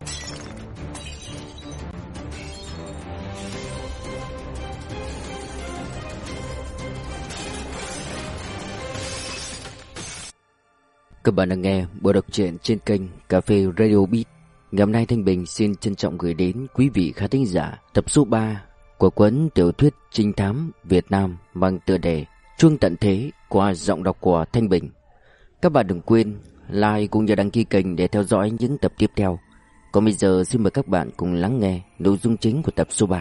Các bạn đang nghe bộ đọc truyện trên kênh Cà phê Radio Beat. Ngày hôm nay Thanh Bình xin trân trọng gửi đến quý vị khán thính giả tập số 3 của cuốn tiểu thuyết trinh thám Việt Nam mang tựa đề Chuông Tận Thế qua giọng đọc của Thanh Bình. Các bạn đừng quên like cũng như đăng ký kênh để theo dõi những tập tiếp theo. Còn bây giờ xin mời các bạn cùng lắng nghe nội dung chính của tập số 3.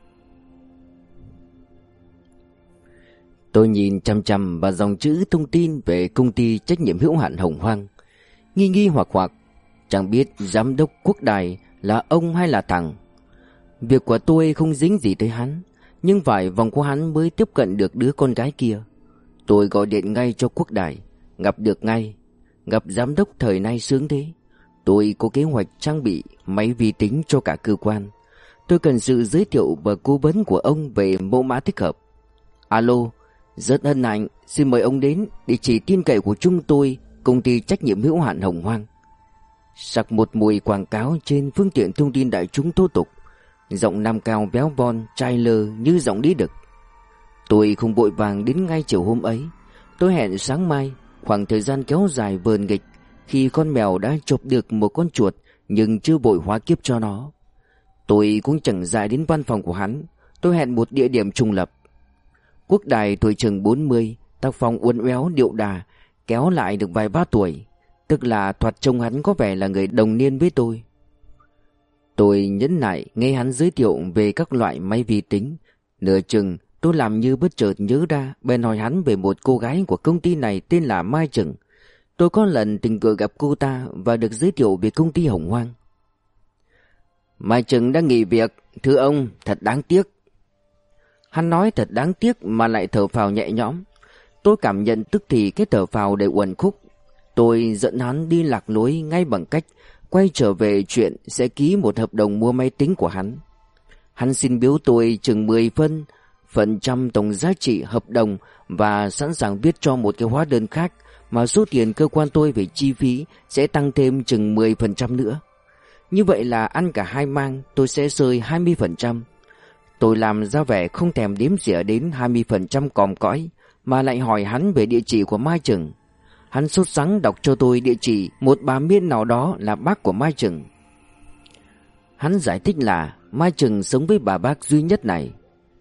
Tôi nhìn chằm chằm vào dòng chữ thông tin về công ty trách nhiệm hữu hạn Hồng Hoang, nghi hoặc chẳng biết giám đốc Quốc Đài là ông hay là thằng. Việc của tôi không dính gì tới hắn, nhưng phải vòng qua hắn mới tiếp cận được đứa con gái kia. Tôi gọi điện ngay cho Quốc Đài, gặp được ngay. Gặp giám đốc thời nay sướng thế. Tôi có kế hoạch trang bị máy vi tính cho cả cơ quan. Tôi cần sự giới thiệu và cố vấn của ông về mẫu mã thích hợp. Alo, rất hân hạnh, xin mời ông đến địa chỉ tin cậy của chúng tôi, công ty trách nhiệm hữu hạn Hồng Hoang. Sặc một mùi quảng cáo trên phương tiện thông tin đại chúng thô tục, giọng nam cao béo von trai lơ như giọng Lý Đực. Tôi không vội vàng đến ngay chiều hôm ấy. Tôi hẹn sáng mai, khoảng thời gian kéo dài vờn nghịch, khi con mèo đã chộp được một con chuột nhưng chưa vội hóa kiếp cho nó. Tôi cũng chẳng dại đến văn phòng của hắn. Tôi hẹn một địa điểm trùng lập. Quốc Đài tuổi chừng 40, tác phong uốn éo điệu đà, kéo lại được vài ba tuổi, tức là thoạt trông hắn có vẻ là người đồng niên với tôi. Tôi nhấn nại nghe hắn giới thiệu về các loại máy vi tính. Nửa chừng tôi làm như bất chợt nhớ ra, bèn hỏi hắn về một cô gái của công ty này tên là Mai Trừng. Tôi có lần tình cờ gặp cô ta và được giới thiệu về công ty Hồng Hoang. Mai Trừng đang nghỉ việc, thưa ông, thật đáng tiếc. Hắn nói thật đáng tiếc mà lại thở phào nhẹ nhõm. Tôi cảm nhận tức thì cái thở phào đầy uẩn khúc. Tôi dẫn hắn đi lạc lối ngay bằng cách quay trở về chuyện sẽ ký một hợp đồng mua máy tính của hắn. Hắn xin biếu tôi chừng 10% tổng giá trị hợp đồng và sẵn sàng viết cho một cái hóa đơn khác mà số tiền cơ quan tôi về chi phí sẽ tăng thêm chừng 10% nữa. Như vậy là ăn cả hai mang tôi sẽ rơi 20%. Tôi làm ra vẻ không thèm đếm xỉa đến 20% còm cõi, mà lại hỏi hắn về địa chỉ của Mai Trừng. Hắn sốt sắng đọc cho tôi địa chỉ một bà Miên nào đó là bác của Mai Trừng. Hắn giải thích là Mai Trừng sống với bà bác duy nhất này.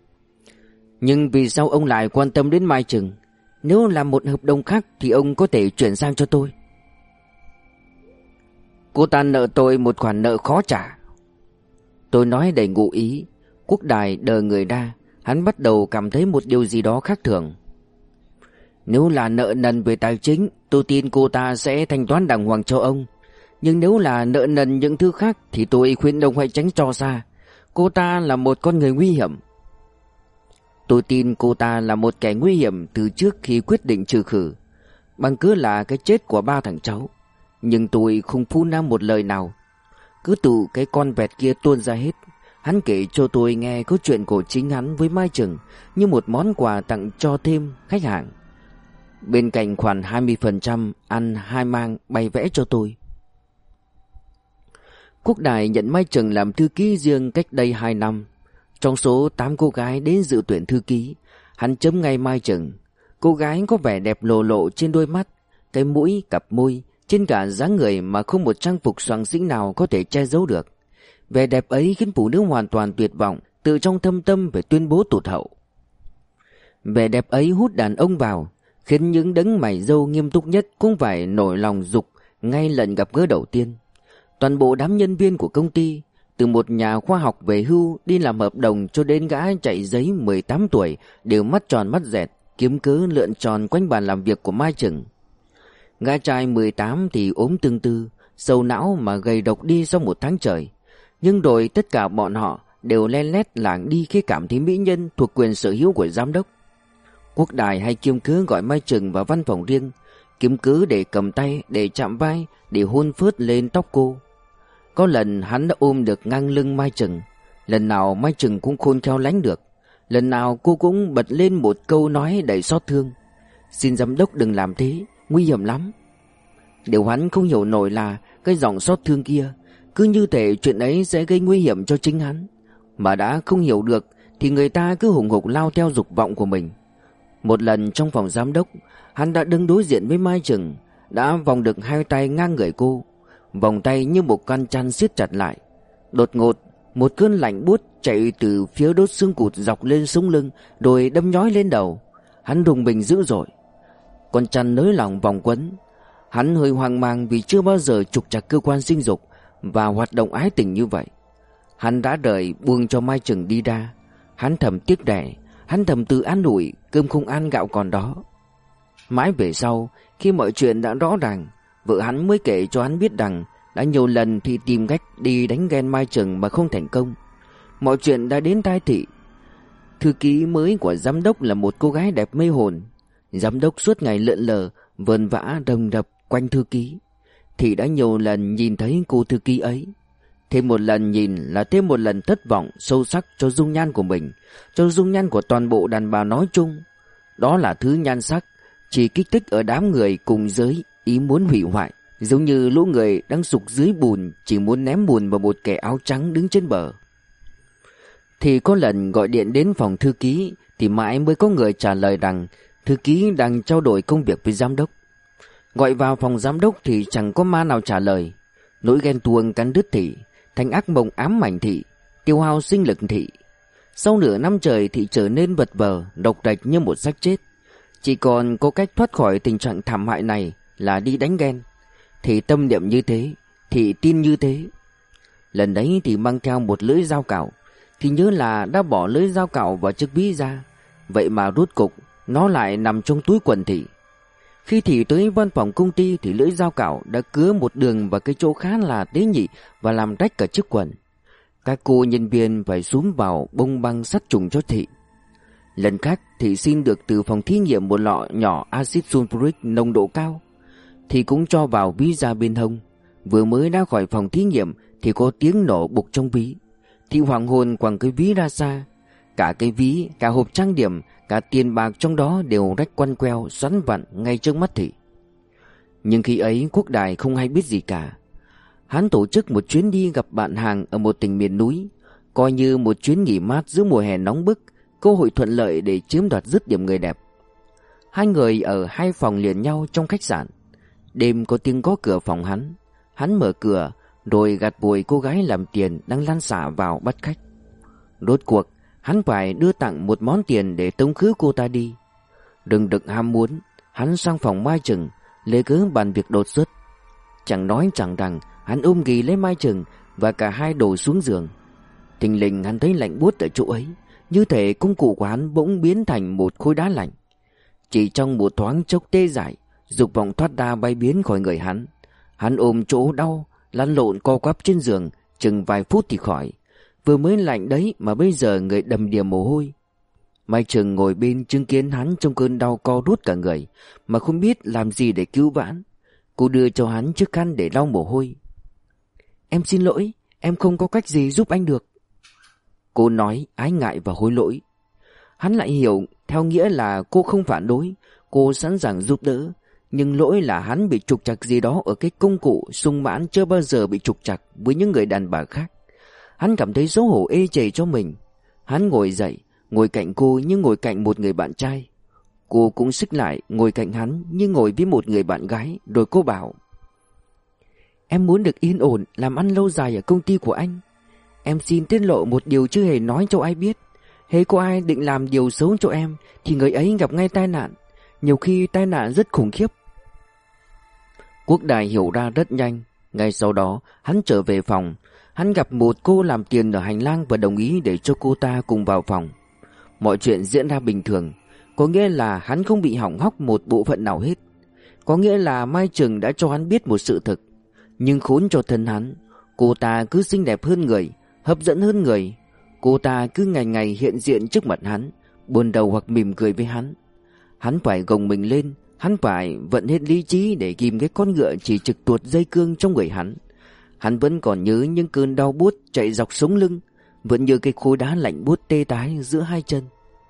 Nhưng vì sao ông lại quan tâm đến Mai Trừng? Nếu làm một hợp đồng khác thì ông có thể chuyển sang cho tôi. Cô ta nợ tôi một khoản nợ khó trả. Tôi nói đầy ngụ ý. Quốc Đài đờ người ra. Hắn bắt đầu cảm thấy một điều gì đó khác thường. Nếu là nợ nần về tài chính, tôi tin cô ta sẽ thanh toán đàng hoàng cho ông. Nhưng nếu là nợ nần những thứ khác thì tôi khuyên ông hãy tránh cho xa. Cô ta là một con người nguy hiểm. Tôi tin cô ta là một kẻ nguy hiểm từ trước khi quyết định trừ khử, bằng cớ là cái chết của ba thằng cháu. Nhưng tôi không phun ra một lời nào. Cứ từ cái con vẹt kia tuôn ra hết. Hắn kể cho tôi nghe câu chuyện của chính hắn với Mai Trừng như một món quà tặng cho thêm khách hàng. Bên cạnh khoản 20% ăn hai mang bày vẽ cho tôi. Quốc Đài nhận Mai Trừng làm thư ký riêng cách đây 2 năm. Trong số 8 cô gái đến dự tuyển thư ký, hắn chấm ngay Mai Trừng. Cô gái có vẻ đẹp lồ lộ trên đôi mắt, cái mũi, cặp môi, trên cả dáng người mà không một trang phục xoàng xĩnh nào có thể che giấu được. Vẻ đẹp ấy khiến phụ nữ hoàn toàn tuyệt vọng, từ trong thâm tâm phải tuyên bố tụt hậu. Vẻ đẹp ấy hút đàn ông vào, khiến những đấng mày râu nghiêm túc nhất cũng phải nổi lòng dục ngay lần gặp gỡ đầu tiên. Toàn bộ đám nhân viên của công ty, từ một nhà khoa học về hưu đi làm hợp đồng cho đến gã chạy giấy 18 tuổi, đều mắt tròn mắt dẹt, kiếm cớ lượn tròn quanh bàn làm việc của Mai Trừng. Gã trai 18 thì ốm tương tư, sầu não mà gầy độc đi sau một tháng trời. Nhưng rồi tất cả bọn họ đều len lét lảng đi khi cảm thấy mỹ nhân thuộc quyền sở hữu của giám đốc. Quốc Đài hay kiếm cớ gọi Mai Trừng vào văn phòng riêng, kiếm cớ để cầm tay, để chạm vai, để hôn phớt lên tóc cô. Có lần hắn đã ôm được ngang lưng Mai Trừng, lần nào Mai Trừng cũng khôn khéo lánh được, lần nào cô cũng bật lên một câu nói đầy xót thương: "Xin giám đốc đừng làm thế, nguy hiểm lắm." Điều hắn không hiểu nổi là cái giọng xót thương kia, Cứ như thể chuyện ấy sẽ gây nguy hiểm cho chính hắn. Mà đã không hiểu được thì người ta cứ hùng hục lao theo dục vọng của mình. Một lần trong phòng giám đốc, hắn đã đứng đối diện với Mai Trừng, đã vòng được hai tay ngang người cô, vòng tay như một căn chăn siết chặt lại. Đột ngột, một cơn lạnh buốt chạy từ phía đốt xương cụt dọc lên sống lưng, rồi đâm nhói lên đầu. Hắn rùng mình dữ dội. Con chăn nới lỏng vòng quấn. Hắn hơi hoang mang vì chưa bao giờ trục trặc cơ quan sinh dục và hoạt động ái tình như vậy. Hắn đã đợi buông cho Mai Trừng đi ra. Hắn thầm tiếc rẻ, hắn thầm tự an ủi cơm không ăn gạo còn đó. Mãi về sau, khi mọi chuyện đã rõ ràng, vợ hắn mới kể cho hắn biết rằng đã nhiều lần Thị tìm cách đi đánh ghen Mai Trừng mà không thành công. Mọi chuyện đã đến tai Thị. Thư ký mới của giám đốc là một cô gái đẹp mê hồn. Giám đốc suốt ngày lượn lờ, vờn vã rầm rập quanh thư ký. Thị đã nhiều lần nhìn thấy cô thư ký ấy. Thêm một lần nhìn là thêm một lần thất vọng sâu sắc cho dung nhan của mình, cho dung nhan của toàn bộ đàn bà nói chung. Đó là thứ nhan sắc chỉ kích thích ở đám người cùng giới ý muốn hủy hoại, giống như lũ người đang sục dưới bùn chỉ muốn ném bùn vào một kẻ áo trắng đứng trên bờ. Thì có lần gọi điện đến phòng thư ký thì mãi mới có người trả lời rằng thư ký đang trao đổi công việc với giám đốc. Gọi vào phòng giám đốc thì chẳng có ma nào trả lời. Nỗi ghen tuông cắn đứt Thị, thành ác mộng ám ảnh Thị, tiêu hao sinh lực Thị. Sau nửa năm trời Thị trở nên vật vờ, độc đạch như một xác chết. Chỉ còn có cách thoát khỏi tình trạng thảm hại này là đi đánh ghen. Thị tâm niệm như thế, Thị tin như thế. Lần đấy Thị mang theo một lưỡi dao cạo. Thì nhớ là đã bỏ lưỡi dao cạo vào chiếc ví ra. Vậy mà rốt cục nó lại nằm trong túi quần Thị. Khi Thị tới văn phòng công ty thì lưỡi dao cạo đã cứa một đường vào cái chỗ khá là tế nhị và làm rách cả chiếc quần. Các cô nhân viên phải xúm vào bông băng sát trùng cho Thị. Lần khác Thị xin được từ phòng thí nghiệm một lọ nhỏ axit sulfuric nồng độ cao. Thị cũng cho vào ví da bên hông. Vừa mới ra khỏi phòng thí nghiệm thì có tiếng nổ bục trong ví. Thị hoảng hồn quẳng cái ví ra xa. Cả cái ví, cả hộp trang điểm, cả tiền bạc trong đó đều rách quăn queo, xoắn vặn ngay trước mắt Thị. Nhưng khi ấy Quốc Đài không hay biết gì cả. Hắn tổ chức một chuyến đi gặp bạn hàng ở một tỉnh miền núi, coi như một chuyến nghỉ mát giữa mùa hè nóng bức, cơ hội thuận lợi để chiếm đoạt dứt điểm người đẹp. Hai người ở hai phòng liền nhau trong khách sạn. Đêm có tiếng gõ cửa phòng hắn. Hắn mở cửa rồi gạt vội cô gái làm tiền đang lăn xả vào bắt khách. Rốt cuộc hắn phải đưa tặng một món tiền để tống khứ cô ta đi. Đừng đực ham muốn, hắn sang phòng Mai Trừng lấy cớ bàn việc đột xuất. Chẳng nói chẳng rằng hắn ôm ghì lấy Mai Trừng và cả hai đổ xuống giường. Thình lình hắn thấy lạnh buốt ở chỗ ấy, như thể công cụ của hắn bỗng biến thành một khối đá lạnh. Chỉ trong một thoáng chốc tê dại, dục vọng thoát ra bay biến khỏi người hắn. Hắn ôm chỗ đau, lăn lộn co quắp trên giường, chừng vài phút thì khỏi. Vừa mới lạnh đấy mà bây giờ người đầm đìa mồ hôi. Mai Trừng ngồi bên chứng kiến hắn trong cơn đau co rút cả người, mà không biết làm gì để cứu vãn. Cô đưa cho hắn chiếc khăn để lau mồ hôi. Em xin lỗi, em không có cách gì giúp anh được. Cô nói ái ngại và hối lỗi. Hắn lại hiểu theo nghĩa là cô không phản đối, cô sẵn sàng giúp đỡ. Nhưng lỗi là hắn bị trục trặc gì đó ở cái công cụ sung mãn chưa bao giờ bị trục trặc với những người đàn bà khác. Hắn cảm thấy xấu hổ ê chề cho mình. Hắn ngồi dậy, ngồi cạnh cô như ngồi cạnh một người bạn trai. Cô cũng xích lại ngồi cạnh hắn như ngồi với một người bạn gái. Rồi cô bảo: Em muốn được yên ổn làm ăn lâu dài ở công ty của anh. Em xin tiết lộ một điều chưa hề nói cho ai biết. Hễ có ai định làm điều xấu cho em thì người ấy gặp ngay tai nạn. Nhiều khi tai nạn rất khủng khiếp. Quốc Đài hiểu ra rất nhanh. Ngay sau đó hắn trở về phòng. Hắn gặp một cô làm tiền ở hành lang và đồng ý để cho cô ta cùng vào phòng. Mọi chuyện diễn ra bình thường. Có nghĩa là hắn không bị hỏng hóc một bộ phận nào hết. Có nghĩa là Mai Trừng đã cho hắn biết một sự thực. Nhưng khốn cho thân hắn, cô ta cứ xinh đẹp hơn người, hấp dẫn hơn người. Cô ta cứ ngày ngày hiện diện trước mặt hắn, buồn đầu hoặc mỉm cười với hắn. Hắn phải gồng mình lên, hắn phải vận hết lý trí để ghim cái con ngựa chỉ trực tuột dây cương trong người hắn. Hắn vẫn còn nhớ những cơn đau buốt chạy dọc sống lưng, vẫn như cái khối đá lạnh buốt tê tái giữa hai chân.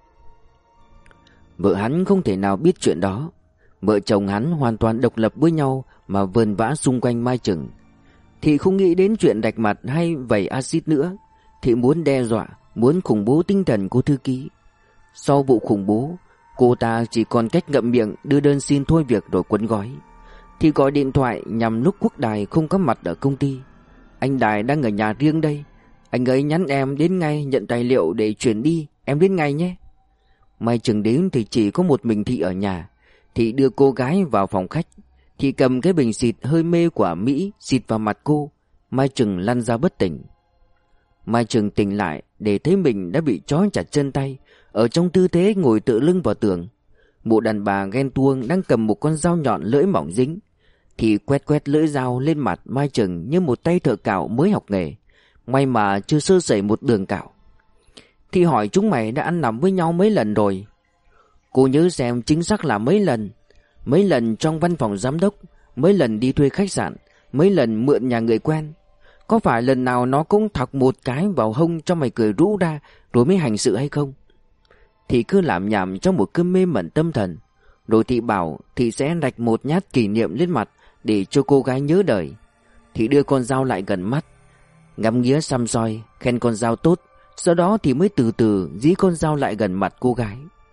Vợ hắn không thể nào biết chuyện đó. Vợ chồng hắn hoàn toàn độc lập với nhau mà vờn vã xung quanh Mai Trừng. Thị không nghĩ đến chuyện rạch mặt hay vẩy axit nữa. Thị muốn đe dọa, muốn khủng bố tinh thần cô thư ký. Sau vụ khủng bố, cô ta chỉ còn cách ngậm miệng đưa đơn xin thôi việc rồi quấn gói. Thị gọi điện thoại nhằm lúc Quốc Đài không có mặt ở công ty. Anh Đài đang ở nhà riêng đây. Anh ấy nhắn em đến ngay nhận tài liệu để chuyển đi. Em đến ngay nhé. Mai chừng đến thì chỉ có một mình Thị ở nhà. Thị đưa cô gái vào phòng khách. Thị cầm cái bình xịt hơi mê của Mỹ xịt vào mặt cô. Mai chừng lăn ra bất tỉnh. Mai chừng tỉnh lại để thấy mình đã bị trói chặt chân tay, ở trong tư thế ngồi tựa lưng vào tường. Mụ đàn bà ghen tuông đang cầm một con dao nhọn lưỡi mỏng dính. Thì quét quét lưỡi dao lên mặt Mai chừng như một tay thợ cạo mới học nghề. May mà chưa sơ sẩy một đường cạo. Thì hỏi chúng mày đã ăn nằm với nhau mấy lần rồi? Cô nhớ xem chính xác là mấy lần. Mấy lần trong văn phòng giám đốc, mấy lần đi thuê khách sạn, mấy lần mượn nhà người quen. Có phải lần nào nó cũng thọc một cái vào hông cho mày cười rũ ra rồi mới hành sự hay không? Thì cứ làm nhảm trong một cơn mê mẩn tâm thần. Rồi Thị bảo Thị sẽ rạch một nhát kỷ niệm lên mặt để cho cô gái nhớ đời. Thị đưa con dao lại gần mắt, ngắm nghía săm soi, khen con dao tốt. Sau đó thì mới từ từ dí con dao lại gần mặt cô gái.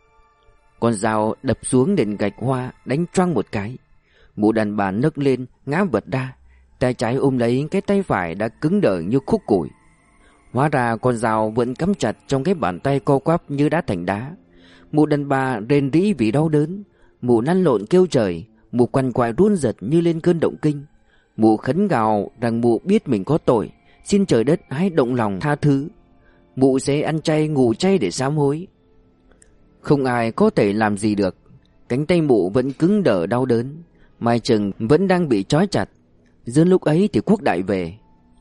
Con dao đập xuống nền gạch hoa, đánh choang một cái. Mụ đàn bà nấc lên, ngã vật ra. Tay trái ôm lấy cái tay phải đã cứng đờ như khúc củi. Hóa ra con dao vẫn cắm chặt trong cái bàn tay co quắp như đá thành đá. Mụ đàn bà rên rỉ vì đau đớn. Mụ lăn lộn kêu trời. Mụ quằn quại run rẩy như lên cơn động kinh. Mụ khấn gào rằng mụ biết mình có tội, xin trời đất hãy động lòng tha thứ. Mụ sẽ ăn chay ngủ chay để sám hối. Không ai có thể làm gì được. Cánh tay mụ vẫn cứng đờ đau đớn. Mai chừng vẫn đang bị trói chặt. Giữa lúc ấy thì Quốc Đại về.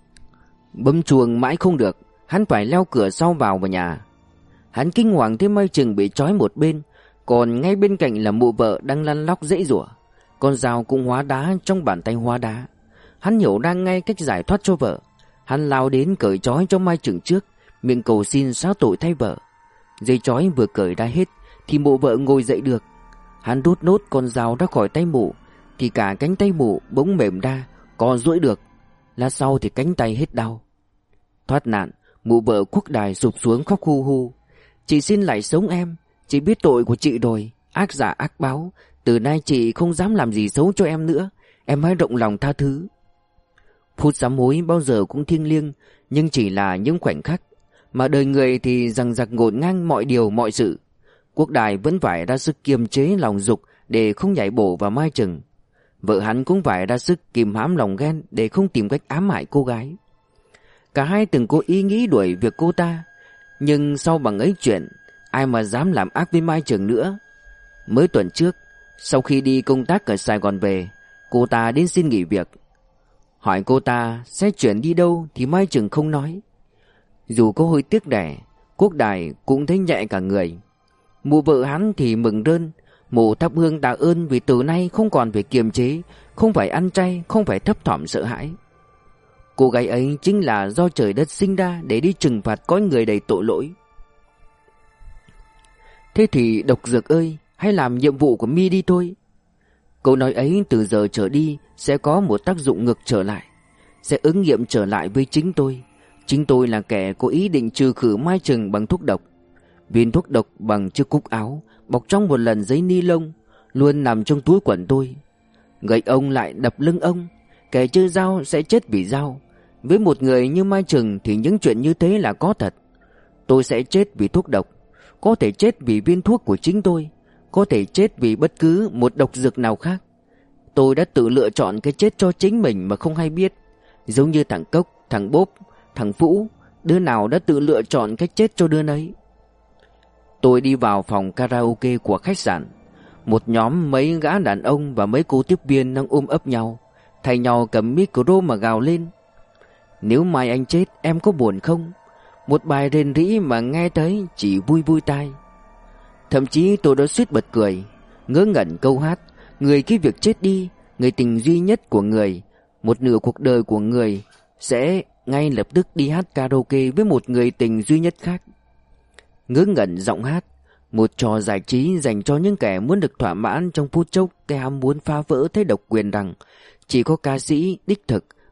Bấm chuông mãi không được, hắn phải leo cửa sau vào nhà. Hắn kinh hoàng thấy Mai chừng bị trói một bên, còn ngay bên cạnh là mụ vợ đang lăn lóc giãy giụa. Con dao cũng hóa đá trong bàn tay hóa đá. Hắn hiểu ra ngay cách giải thoát cho vợ. Hắn lao đến cởi trói cho Mai chừng trước, miệng cầu xin xá tội thay vợ. Dây trói vừa cởi ra hết thì mụ vợ ngồi dậy được. Hắn rút nốt con dao ra khỏi tay mụ thì cả cánh tay mụ bỗng mềm ra, co duỗi được. Lát sau thì cánh tay hết đau. Thoát nạn, mụ vợ Quốc Đài sụp xuống khóc hu hu. Chị xin lại sống em. Chị biết tội của chị rồi. Ác giả ác báo. Từ nay chị không dám làm gì xấu cho em nữa. Em hãy rộng lòng tha thứ. Phút sám hối bao giờ cũng thiêng liêng, nhưng chỉ là những khoảnh khắc. Mà đời người thì dằng dặc ngổn ngang mọi điều mọi sự. Quốc Đài vẫn phải ra sức kiềm chế lòng dục để không nhảy bổ vào Mai chừng. Vợ hắn cũng phải ra sức kìm hãm lòng ghen để không tìm cách ám hại cô gái. Cả hai từng cố ý nghĩ đuổi việc cô ta, nhưng sau bằng ấy chuyện, ai mà dám làm ác với Mai chừng nữa. Mới tuần trước, sau khi đi công tác ở Sài Gòn về, cô ta đến xin nghỉ việc. Hỏi cô ta sẽ chuyển đi đâu thì Mai chừng không nói. Dù có hơi tiếc rẻ, Quốc Đài cũng thấy nhẹ cả người. Mụ vợ hắn thì mừng rơn. Mụ thắp hương tạ ơn vì từ nay không còn phải kiềm chế, không phải ăn chay, không phải thấp thỏm sợ hãi. Cô gái ấy chính là do trời đất sinh ra để đi trừng phạt cõi người đầy tội lỗi. Thế thì độc dược ơi, hãy làm nhiệm vụ của mi đi thôi. Câu nói ấy từ giờ trở đi sẽ có một tác dụng ngược trở lại, sẽ ứng nghiệm trở lại với chính tôi. Chính tôi là kẻ có ý định trừ khử Mai chừng bằng thuốc độc. Viên thuốc độc bằng chiếc cúc áo bọc trong một lần giấy ni lông luôn nằm trong túi quần tôi. Gậy ông lại đập lưng ông. Kẻ chơi dao sẽ chết vì dao. Với một người như Mai chừng thì những chuyện như thế là có thật. Tôi sẽ chết vì thuốc độc, có thể chết vì viên thuốc của chính tôi, có thể chết vì bất cứ một độc dược nào khác. Tôi đã tự lựa chọn cái chết cho chính mình mà không hay biết. Giống như thằng Cốc, thằng Bốp, thằng Phũ, đứa nào đã tự lựa chọn cách chết cho đứa nấy. Tôi đi vào phòng karaoke của khách sạn. Một nhóm mấy gã đàn ông và mấy cô tiếp viên đang ôm ấp nhau, thay nhau cầm micro mà gào lên. Nếu mai anh chết em có buồn không? Một bài rền rĩ mà nghe thấy chỉ vui vui tai. Thậm chí tôi đã suýt bật cười, ngớ ngẩn câu hát người cái việc chết đi, người tình duy nhất của người, một nửa cuộc đời của người sẽ ngay lập tức đi hát karaoke với một người tình duy nhất khác. Ngớ ngẩn giọng hát, một trò giải trí dành cho những kẻ muốn được thỏa mãn trong phút chốc cái ham muốn phá vỡ thế độc quyền rằng chỉ có ca sĩ đích thực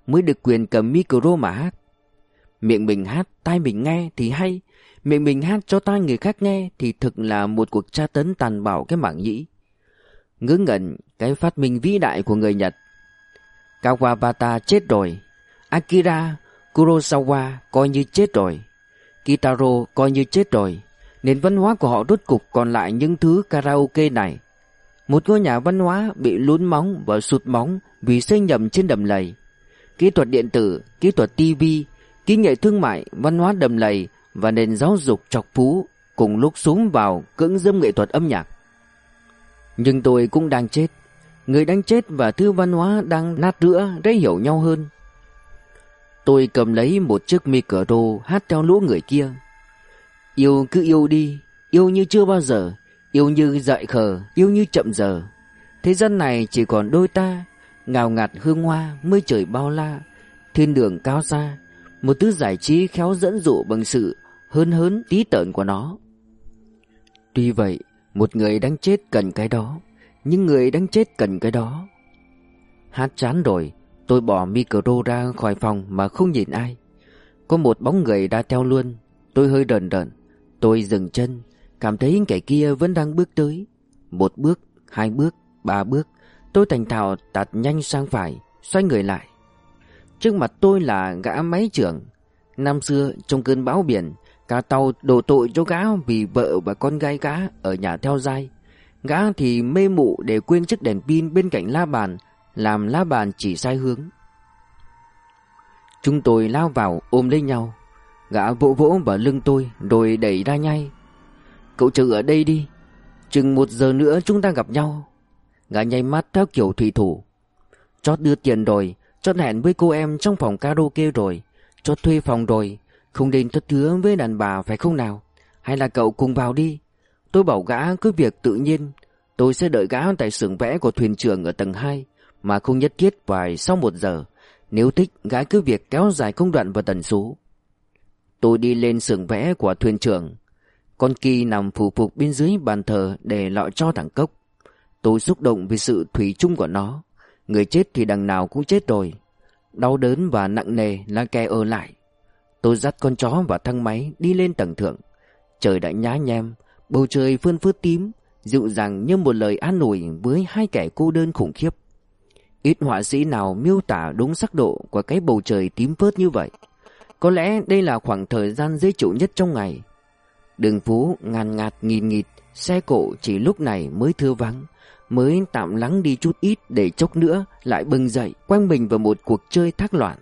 mới được quyền cầm micro mà hát. Miệng mình hát, tai mình nghe thì hay, miệng mình hát cho tai người khác nghe thì thực là một cuộc tra tấn tàn bạo cái mảng nhĩ. Ngớ ngẩn cái phát minh vĩ đại của người Nhật. Kawabata chết rồi, Akira Kurosawa coi như chết rồi, Kitaro coi như chết rồi. Nền văn hóa của họ rốt cục còn lại những thứ karaoke này. Một ngôi nhà văn hóa bị lún móng và sụt móng vì xây nhầm trên đầm lầy. Kỹ thuật điện tử, kỹ thuật TV, kỹ nghệ thương mại, văn hóa đầm lầy và nền giáo dục trọc phú cùng lúc xuống vào cưỡng dâm nghệ thuật âm nhạc. Nhưng tôi cũng đang chết. Người đang chết và thứ văn hóa đang nát rữa để hiểu nhau hơn. Tôi cầm lấy một chiếc micro hát theo lũ người kia. Yêu cứ yêu đi, yêu như chưa bao giờ, yêu như dại khờ, yêu như chậm giờ. Thế gian này chỉ còn đôi ta, ngào ngạt hương hoa, mây trời bao la, thiên đường cao xa, một thứ giải trí khéo dẫn dụ bằng sự hớn tí tởn của nó. Tuy vậy, một người đang chết cần cái đó, nhưng người đang chết cần cái đó. Hát chán rồi, tôi bỏ micro ra khỏi phòng mà không nhìn ai. Có một bóng người đã theo luôn. Tôi hơi đần đần. Tôi dừng chân, cảm thấy kẻ kia vẫn đang bước tới. 1 bước, 2 bước, 3 bước. Tôi thành thạo tạt nhanh sang phải, xoay người lại. Trước mặt tôi là gã máy trưởng. Năm xưa trong cơn bão biển, cả tàu đổ tội cho gã vì vợ và con gái gã ở nhà theo dai. Gã thì mê mụ để quên chiếc đèn pin bên cạnh la bàn, làm la bàn chỉ sai hướng. Chúng tôi lao vào ôm lấy nhau. Gã vỗ vỗ vào lưng tôi rồi đẩy ra nhai. Cậu chờ ở đây đi, chừng 1 giờ nữa chúng ta gặp nhau. Gã nháy mắt theo kiểu thủy thủ. Chót đưa tiền rồi, chót hẹn với cô em trong phòng karaoke rồi, chót thuê phòng rồi, không nên thất hứa với đàn bà phải không nào? Hay là cậu cùng vào đi? Tôi bảo gã cứ việc tự nhiên. Tôi sẽ đợi gã tại xưởng vẽ của thuyền trưởng ở tầng 2, mà không nhất thiết phải sau 1 giờ. Nếu thích, gã cứ việc kéo dài công đoạn và tần số. Tôi đi lên xưởng vẽ của thuyền trưởng. Con Kỳ nằm phù phục bên dưới bàn thờ để lọ cho thằng Cốc. Tôi xúc động vì sự thủy chung của nó. Người chết thì đằng nào cũng chết rồi. Đau đớn và nặng nề là kẻ ở lại. Tôi dắt con chó và thang máy đi lên tầng thượng. Trời đã nhá nhem, bầu trời phơn phớt tím, dịu dàng như một lời an ủi với hai kẻ cô đơn khủng khiếp. Ít họa sĩ nào miêu tả đúng sắc độ của cái bầu trời tím phớt như vậy. Có lẽ đây là khoảng thời gian dễ chịu nhất trong ngày. Đường phố ngàn ngạt nghìn nghịt, xe cộ chỉ lúc này mới thưa vắng, mới tạm lắng đi chút ít để chốc nữa lại bừng dậy quanh mình vào một cuộc chơi thác loạn.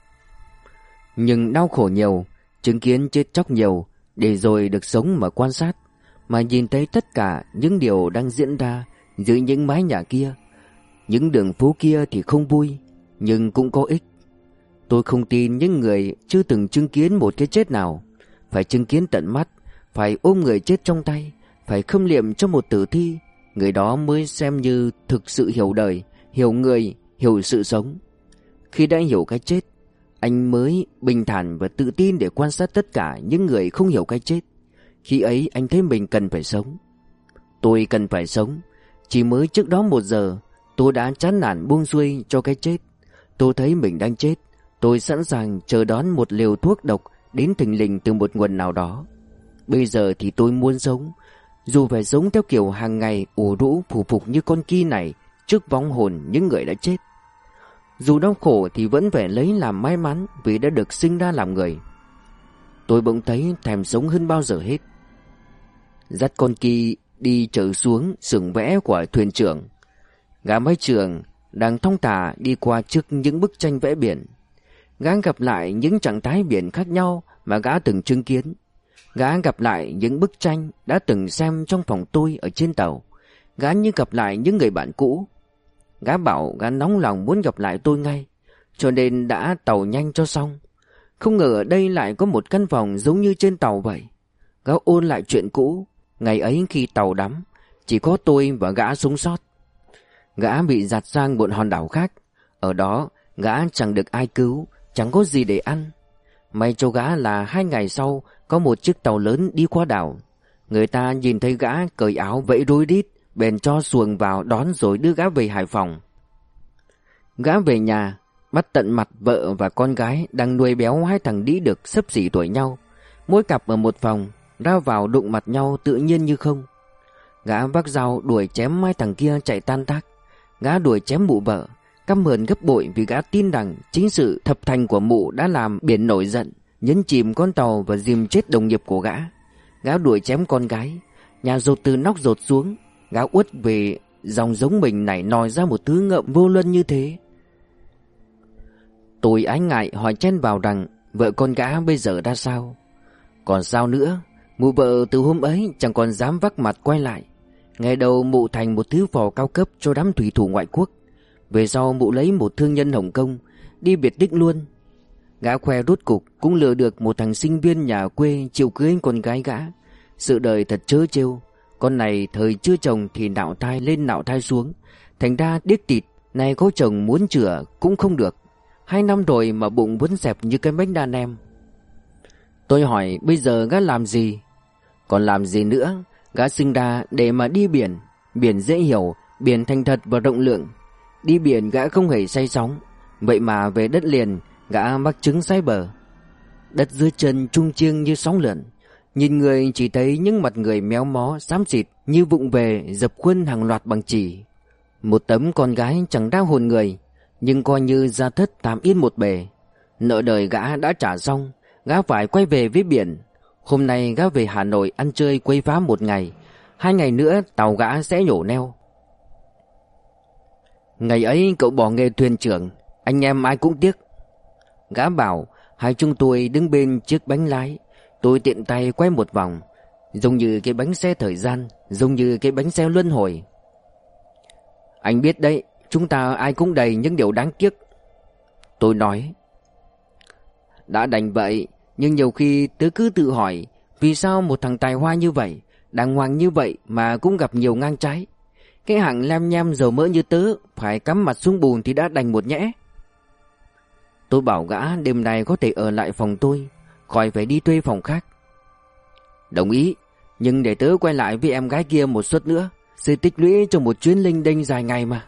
Nhưng đau khổ nhiều, chứng kiến chết chóc nhiều, để rồi được sống mà quan sát, mà nhìn thấy tất cả những điều đang diễn ra dưới những mái nhà kia. Những đường phố kia thì không vui, nhưng cũng có ích. Tôi không tin những người chưa từng chứng kiến một cái chết nào. Phải chứng kiến tận mắt, phải ôm người chết trong tay, phải khâm liệm cho một tử thi. Người đó mới xem như thực sự hiểu đời, hiểu người, hiểu sự sống. Khi đã hiểu cái chết, anh mới bình thản và tự tin để quan sát tất cả những người không hiểu cái chết. Khi ấy anh thấy mình cần phải sống. Tôi cần phải sống. Chỉ mới trước đó 1 giờ, tôi đã chán nản buông xuôi cho cái chết. Tôi thấy mình đang chết. Tôi sẵn sàng chờ đón một liều thuốc độc đến thình lình từ một nguồn nào đó. Bây giờ thì tôi muốn sống. Dù phải sống theo kiểu hàng ngày ủ rũ phù phục như con Ki này trước vong hồn những người đã chết. Dù đau khổ thì vẫn phải lấy làm may mắn vì đã được sinh ra làm người. Tôi bỗng thấy thèm sống hơn bao giờ hết. Dắt con Ki đi trở xuống xưởng vẽ của thuyền trưởng. Gã máy trưởng đang thong thả đi qua trước những bức tranh vẽ biển. Gã gặp lại những trạng thái biển khác nhau mà gã từng chứng kiến. Gã gặp lại những bức tranh đã từng xem trong phòng tôi ở trên tàu. Gã như gặp lại những người bạn cũ. Gã bảo gã nóng lòng muốn gặp lại tôi ngay, cho nên đã tàu nhanh cho xong. Không ngờ ở đây lại có một căn phòng giống như trên tàu vậy. Gã ôn lại chuyện cũ. Ngày ấy khi tàu đắm, chỉ có tôi và gã sống sót. Gã bị dạt sang một hòn đảo khác. Ở đó gã chẳng được ai cứu, chẳng có gì để ăn. May cho gã là 2 ngày sau có một chiếc tàu lớn đi qua đảo. Người ta nhìn thấy gã cởi áo vẫy rối rít, bèn cho xuồng vào đón rồi đưa gã về Hải Phòng. Gã về nhà, bắt tận mặt vợ và con gái đang nuôi béo hai thằng đĩ được xấp xỉ tuổi nhau, mỗi cặp ở một phòng, ra vào đụng mặt nhau tự nhiên như không. Gã vác dao đuổi chém hai thằng kia chạy tan tác. Gã đuổi chém mụ vợ, căm hờn gấp bội vì gã tin rằng chính sự thập thành của mụ đã làm biển nổi giận, nhấn chìm con tàu và dìm chết đồng nghiệp của gã. Gã đuổi chém con gái, nhà dột từ nóc dột xuống. Gã uất về dòng giống mình nảy nòi ra một thứ ngợm vô luân như thế. Tôi ái ngại hỏi chen vào rằng vợ con gã bây giờ ra sao. Còn sao nữa, mụ vợ từ hôm ấy chẳng còn dám vác mặt quay lại. Ngày đầu mụ thành một thứ phò cao cấp cho đám thủy thủ ngoại quốc. Về sau mụ lấy một thương nhân Hồng Kông, đi biệt tích luôn. Gã khoe rốt cục cũng lừa được một thằng sinh viên nhà quê chịu cưới con gái gã. Sự đời thật trớ trêu. Con này thời chưa chồng thì nạo thai lên nạo thai xuống, thành ra điếc tịt. Này có chồng muốn chữa cũng không được. 2 năm rồi mà bụng vẫn xẹp như cái bánh đa nem. Tôi hỏi bây giờ gã làm gì? Còn làm gì nữa? Gã sinh ra để mà đi biển. Biển dễ hiểu, biển thành thật và rộng lượng. Đi biển gã không hề say sóng. Vậy mà về đất liền gã mắc chứng say bờ. Đất dưới chân trung chiêng như sóng lượn. Nhìn người chỉ thấy những mặt người méo mó xám xịt như vụng về dập khuôn hàng loạt bằng chỉ. Một tấm con gái chẳng ra hồn người, nhưng coi như gia thất tạm yên một bề. Nợ đời gã đã trả xong, gã phải quay về với biển. Hôm nay gã về Hà Nội ăn chơi quấy phá 1 ngày, 2 ngày nữa tàu gã sẽ nhổ neo. Ngày ấy cậu bỏ nghề thuyền trưởng, anh em ai cũng tiếc. Gã bảo. Hai chúng tôi đứng bên chiếc bánh lái. Tôi tiện tay quay một vòng, giống như cái bánh xe thời gian, giống như cái bánh xe luân hồi. Anh biết đấy, chúng ta ai cũng đầy những điều đáng tiếc. Tôi nói. Đã đành vậy, nhưng nhiều khi tớ cứ tự hỏi, vì sao một thằng tài hoa như vậy, đàng hoàng như vậy mà cũng gặp nhiều ngang trái. Cái hạng lem nhem dầu mỡ như tớ phải cắm mặt xuống bùn thì đã đành một nhẽ. Tôi bảo gã đêm nay có thể ở lại phòng tôi, khỏi phải đi thuê phòng khác. Đồng ý, nhưng để tớ quay lại với em gái kia một suất nữa, sự tích lũy cho một chuyến linh đinh dài ngày mà.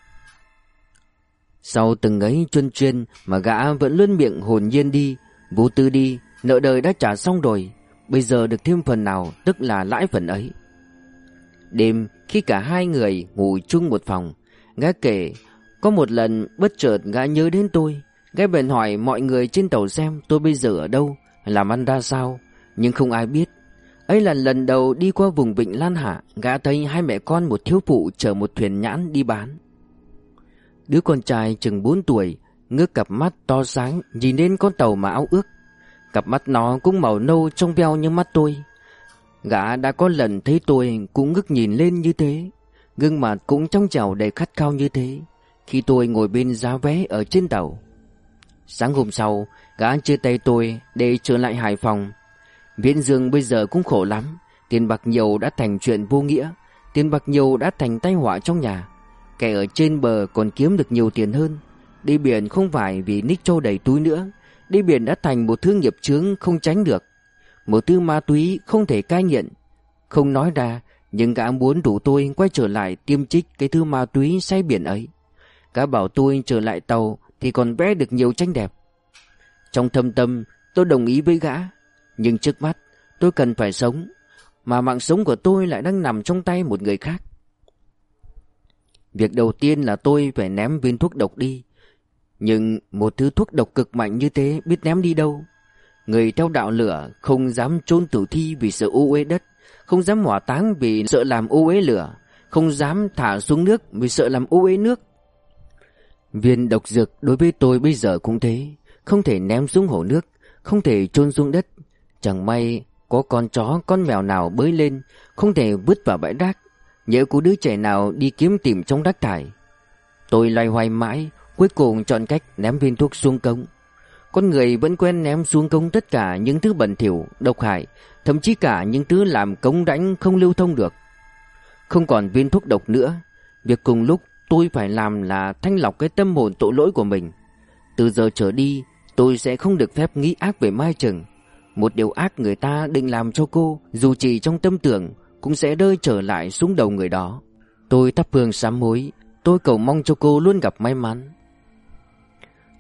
Sau từng ấy chuyên chuyên mà gã vẫn luôn miệng hồn nhiên đi, vô tư đi, nợ đời đã trả xong rồi, bây giờ được thêm phần nào tức là lãi phần ấy. Đêm khi cả hai người ngủ chung một phòng, gã kể có một lần bất chợt gã nhớ đến tôi. Gã bèn hỏi mọi người trên tàu xem tôi bây giờ ở đâu, làm ăn ra sao, nhưng không ai biết. Ấy là lần đầu đi qua vùng vịnh Lan Hạ, gã thấy hai mẹ con một thiếu phụ chở một thuyền nhãn đi bán. Đứa con trai chừng 4 tuổi, ngước cặp mắt to sáng nhìn đến con tàu mà ao ước. Cặp mắt nó cũng màu nâu trong veo như mắt tôi. Gã đã có lần thấy tôi cũng ngước nhìn lên như thế, gương mặt cũng trong trẻo đầy khát khao như thế, khi tôi ngồi bên giá vé ở trên tàu. Sáng hôm sau, gã chia tay tôi để trở lại Hải Phòng. Viễn Dương bây giờ cũng khổ lắm, tiền bạc nhiều đã thành chuyện vô nghĩa, tiền bạc nhiều đã thành tai họa trong nhà. Kẻ ở trên bờ còn kiếm được nhiều tiền hơn. Đi biển không phải vì nít trâu đầy túi nữa, đi biển đã thành một thứ nghiệp chướng không tránh được, một thứ ma túy không thể cai nghiện. Không nói ra, nhưng gã muốn rủ tôi quay trở lại tiêm trích cái thứ ma túy say biển ấy. Gã bảo tôi trở lại tàu thì còn vẽ được nhiều tranh đẹp. Trong thâm tâm tôi đồng ý với gã, nhưng trước mắt tôi cần phải sống, mà mạng sống của tôi lại đang nằm trong tay một người khác. Việc đầu tiên là tôi phải ném viên thuốc độc đi. Nhưng một thứ thuốc độc cực mạnh như thế biết ném đi đâu. Người theo đạo lửa không dám chôn tử thi vì sợ ô uế đất, không dám hỏa táng vì sợ làm ô uế lửa, không dám thả xuống nước vì sợ làm ô uế nước. Viên độc dược đối với tôi bây giờ cũng thế, không thể ném xuống hồ nước, không thể chôn xuống đất. Chẳng may có con chó con mèo nào bới lên, không thể vứt vào bãi rác. Nhớ có đứa trẻ nào đi kiếm tìm trong rác thải. Tôi loay hoay mãi, cuối cùng chọn cách ném viên thuốc xuống cống. Con người vẫn quen ném xuống cống tất cả những thứ bẩn thỉu, độc hại, thậm chí cả những thứ làm cống rãnh không lưu thông được. Không còn viên thuốc độc nữa, việc cùng lúc tôi phải làm là thanh lọc cái tâm hồn tội lỗi của mình. Từ giờ trở đi, tôi sẽ không được phép nghĩ ác về Mai Trừng. Một điều ác người ta định làm cho cô, dù chỉ trong tâm tưởng, cũng sẽ rơi trở lại xuống đầu người đó. Tôi thắp hương sám hối, tôi cầu mong cho cô luôn gặp may mắn.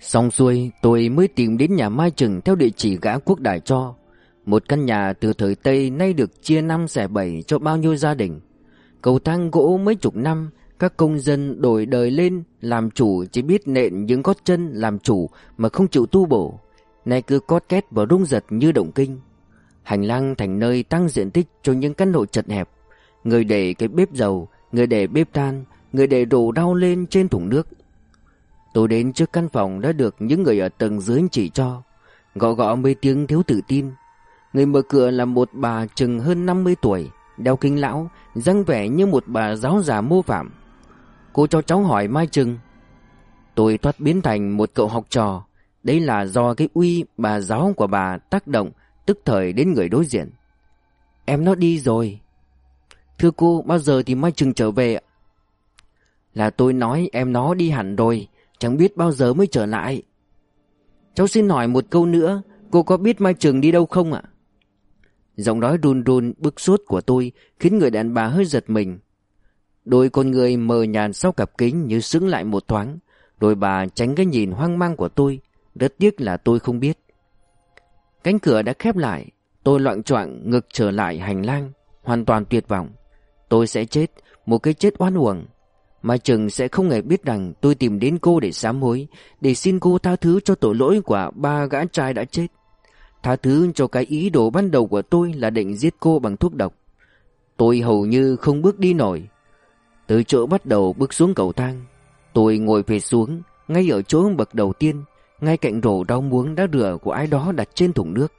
Xong xuôi tôi mới tìm đến nhà Mai Trừng theo địa chỉ gã Quốc Đài cho. Một căn nhà từ thời Tây nay được chia 5 xẻ 7 cho bao nhiêu gia đình. Cầu thang gỗ mấy chục năm, các công dân đổi đời lên làm chủ chỉ biết nện những gót chân làm chủ mà không chịu tu bổ. Nay cứ cót két và rung giật như động kinh. Hành lang thành nơi tăng diện tích cho những căn hộ chật hẹp. Người để cái bếp dầu, người để bếp than, người để đồ đau lên trên thùng nước. Tôi đến trước căn phòng đã được những người ở tầng dưới chỉ cho. Gõ gõ mấy tiếng thiếu tự tin. Người mở cửa là một bà chừng hơn 50 tuổi, đeo kính lão, dáng vẻ như một bà giáo già mô phạm. Cô cho cháu hỏi Mai Trừng. Tôi thoát biến thành một cậu học trò. Đấy là do cái uy bà giáo của bà tác động tức thời đến người đối diện. Em nó đi rồi. Thưa cô, bao giờ thì Mai Trừng trở về ạ? Là tôi nói em nó đi hẳn rồi, chẳng biết bao giờ mới trở lại. Cháu xin hỏi một câu nữa, cô có biết Mai Trừng đi đâu không ạ? Giọng nói run run bức xúc của tôi khiến người đàn bà hơi giật mình. Đôi con người mờ nhạt sau cặp kính như sững lại một thoáng, rồi bà tránh cái nhìn hoang mang của tôi. Rất tiếc là tôi không biết. Cánh cửa đã khép lại. Tôi loạng choạng ngực trở lại hành lang, hoàn toàn tuyệt vọng. Tôi sẽ chết, một cái chết oan uổng. Mai Trừng sẽ không hề biết rằng tôi tìm đến cô để sám hối, để xin cô tha thứ cho tội lỗi của 3 gã trai đã chết. Tha thứ cho cái ý đồ ban đầu của tôi là định giết cô bằng thuốc độc. Tôi hầu như không bước đi nổi. Từ chỗ bắt đầu bước xuống cầu thang, tôi ngồi phệt xuống, ngay ở chỗ bậc đầu tiên, ngay cạnh rổ rau muống đã rửa của ai đó đặt trên thùng nước.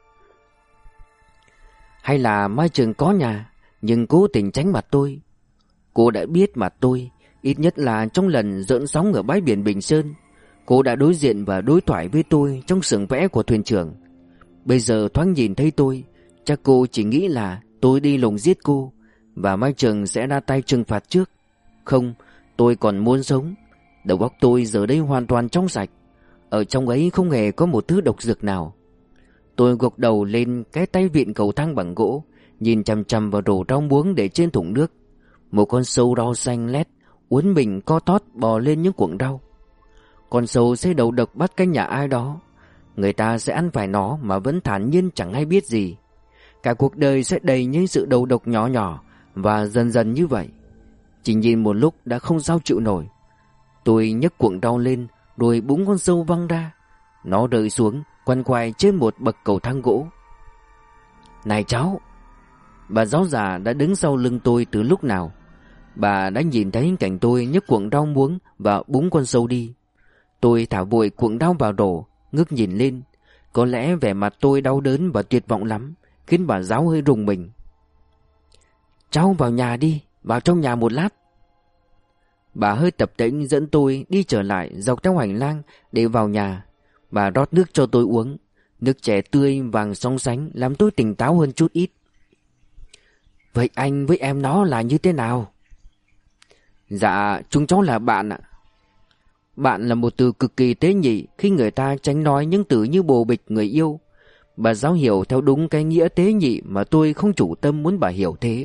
Hay là Mai Trừng có nhà, nhưng cố tình tránh mặt tôi. Cô đã biết mặt tôi, ít nhất là trong lần giỡn sóng ở bãi biển Bình Sơn. Cô đã đối diện và đối thoại với tôi trong xưởng vẽ của thuyền trưởng. Bây giờ thoáng nhìn thấy tôi, chắc cô chỉ nghĩ là tôi đi lùng giết cô, và Mai Trừng sẽ ra tay trừng phạt trước. Không, tôi còn muốn sống. Đầu óc tôi giờ đây hoàn toàn trong sạch. Ở trong ấy không hề có một thứ độc dược nào. Tôi gục đầu lên cái tay vịn cầu thang bằng gỗ, nhìn chằm chằm vào rổ rau muống để trên thùng nước. Một con sâu rau xanh lét uốn mình co tót bò lên những cuộn rau. Con sâu sẽ đầu độc bắt canh nhà ai đó. Người ta sẽ ăn phải nó mà vẫn thản nhiên chẳng hay biết gì. Cả cuộc đời sẽ đầy những sự đầu độc nhỏ nhỏ, và dần dần như vậy. Chỉ nhìn một lúc đã không sao chịu nổi. Tôi nhấc cuộn rau lên, rồi búng con sâu văng ra. Nó rơi xuống quằn quại trên một bậc cầu thang gỗ. Này cháu! Bà giáo già đã đứng sau lưng tôi từ lúc nào. Bà đã nhìn thấy cảnh tôi nhấc cuộn rau muống và búng con sâu đi. Tôi thả vội cuộn rau vào rổ, ngước nhìn lên. Có lẽ vẻ mặt tôi đau đớn và tuyệt vọng lắm, khiến bà giáo hơi rùng mình. Cháu vào nhà đi, vào trong nhà một lát. Bà hơi tập tễnh dẫn tôi đi trở lại dọc theo hành lang để vào nhà. Bà rót nước cho tôi uống. Nước chè tươi vàng sóng sánh làm tôi tỉnh táo hơn chút ít. Vậy anh với em nó là như thế nào? Dạ, chúng cháu là bạn ạ. Bạn là một từ cực kỳ tế nhị khi người ta tránh nói những từ như bồ bịch người yêu. Bà giáo hiểu theo đúng cái nghĩa tế nhị mà tôi không chủ tâm muốn bà hiểu thế.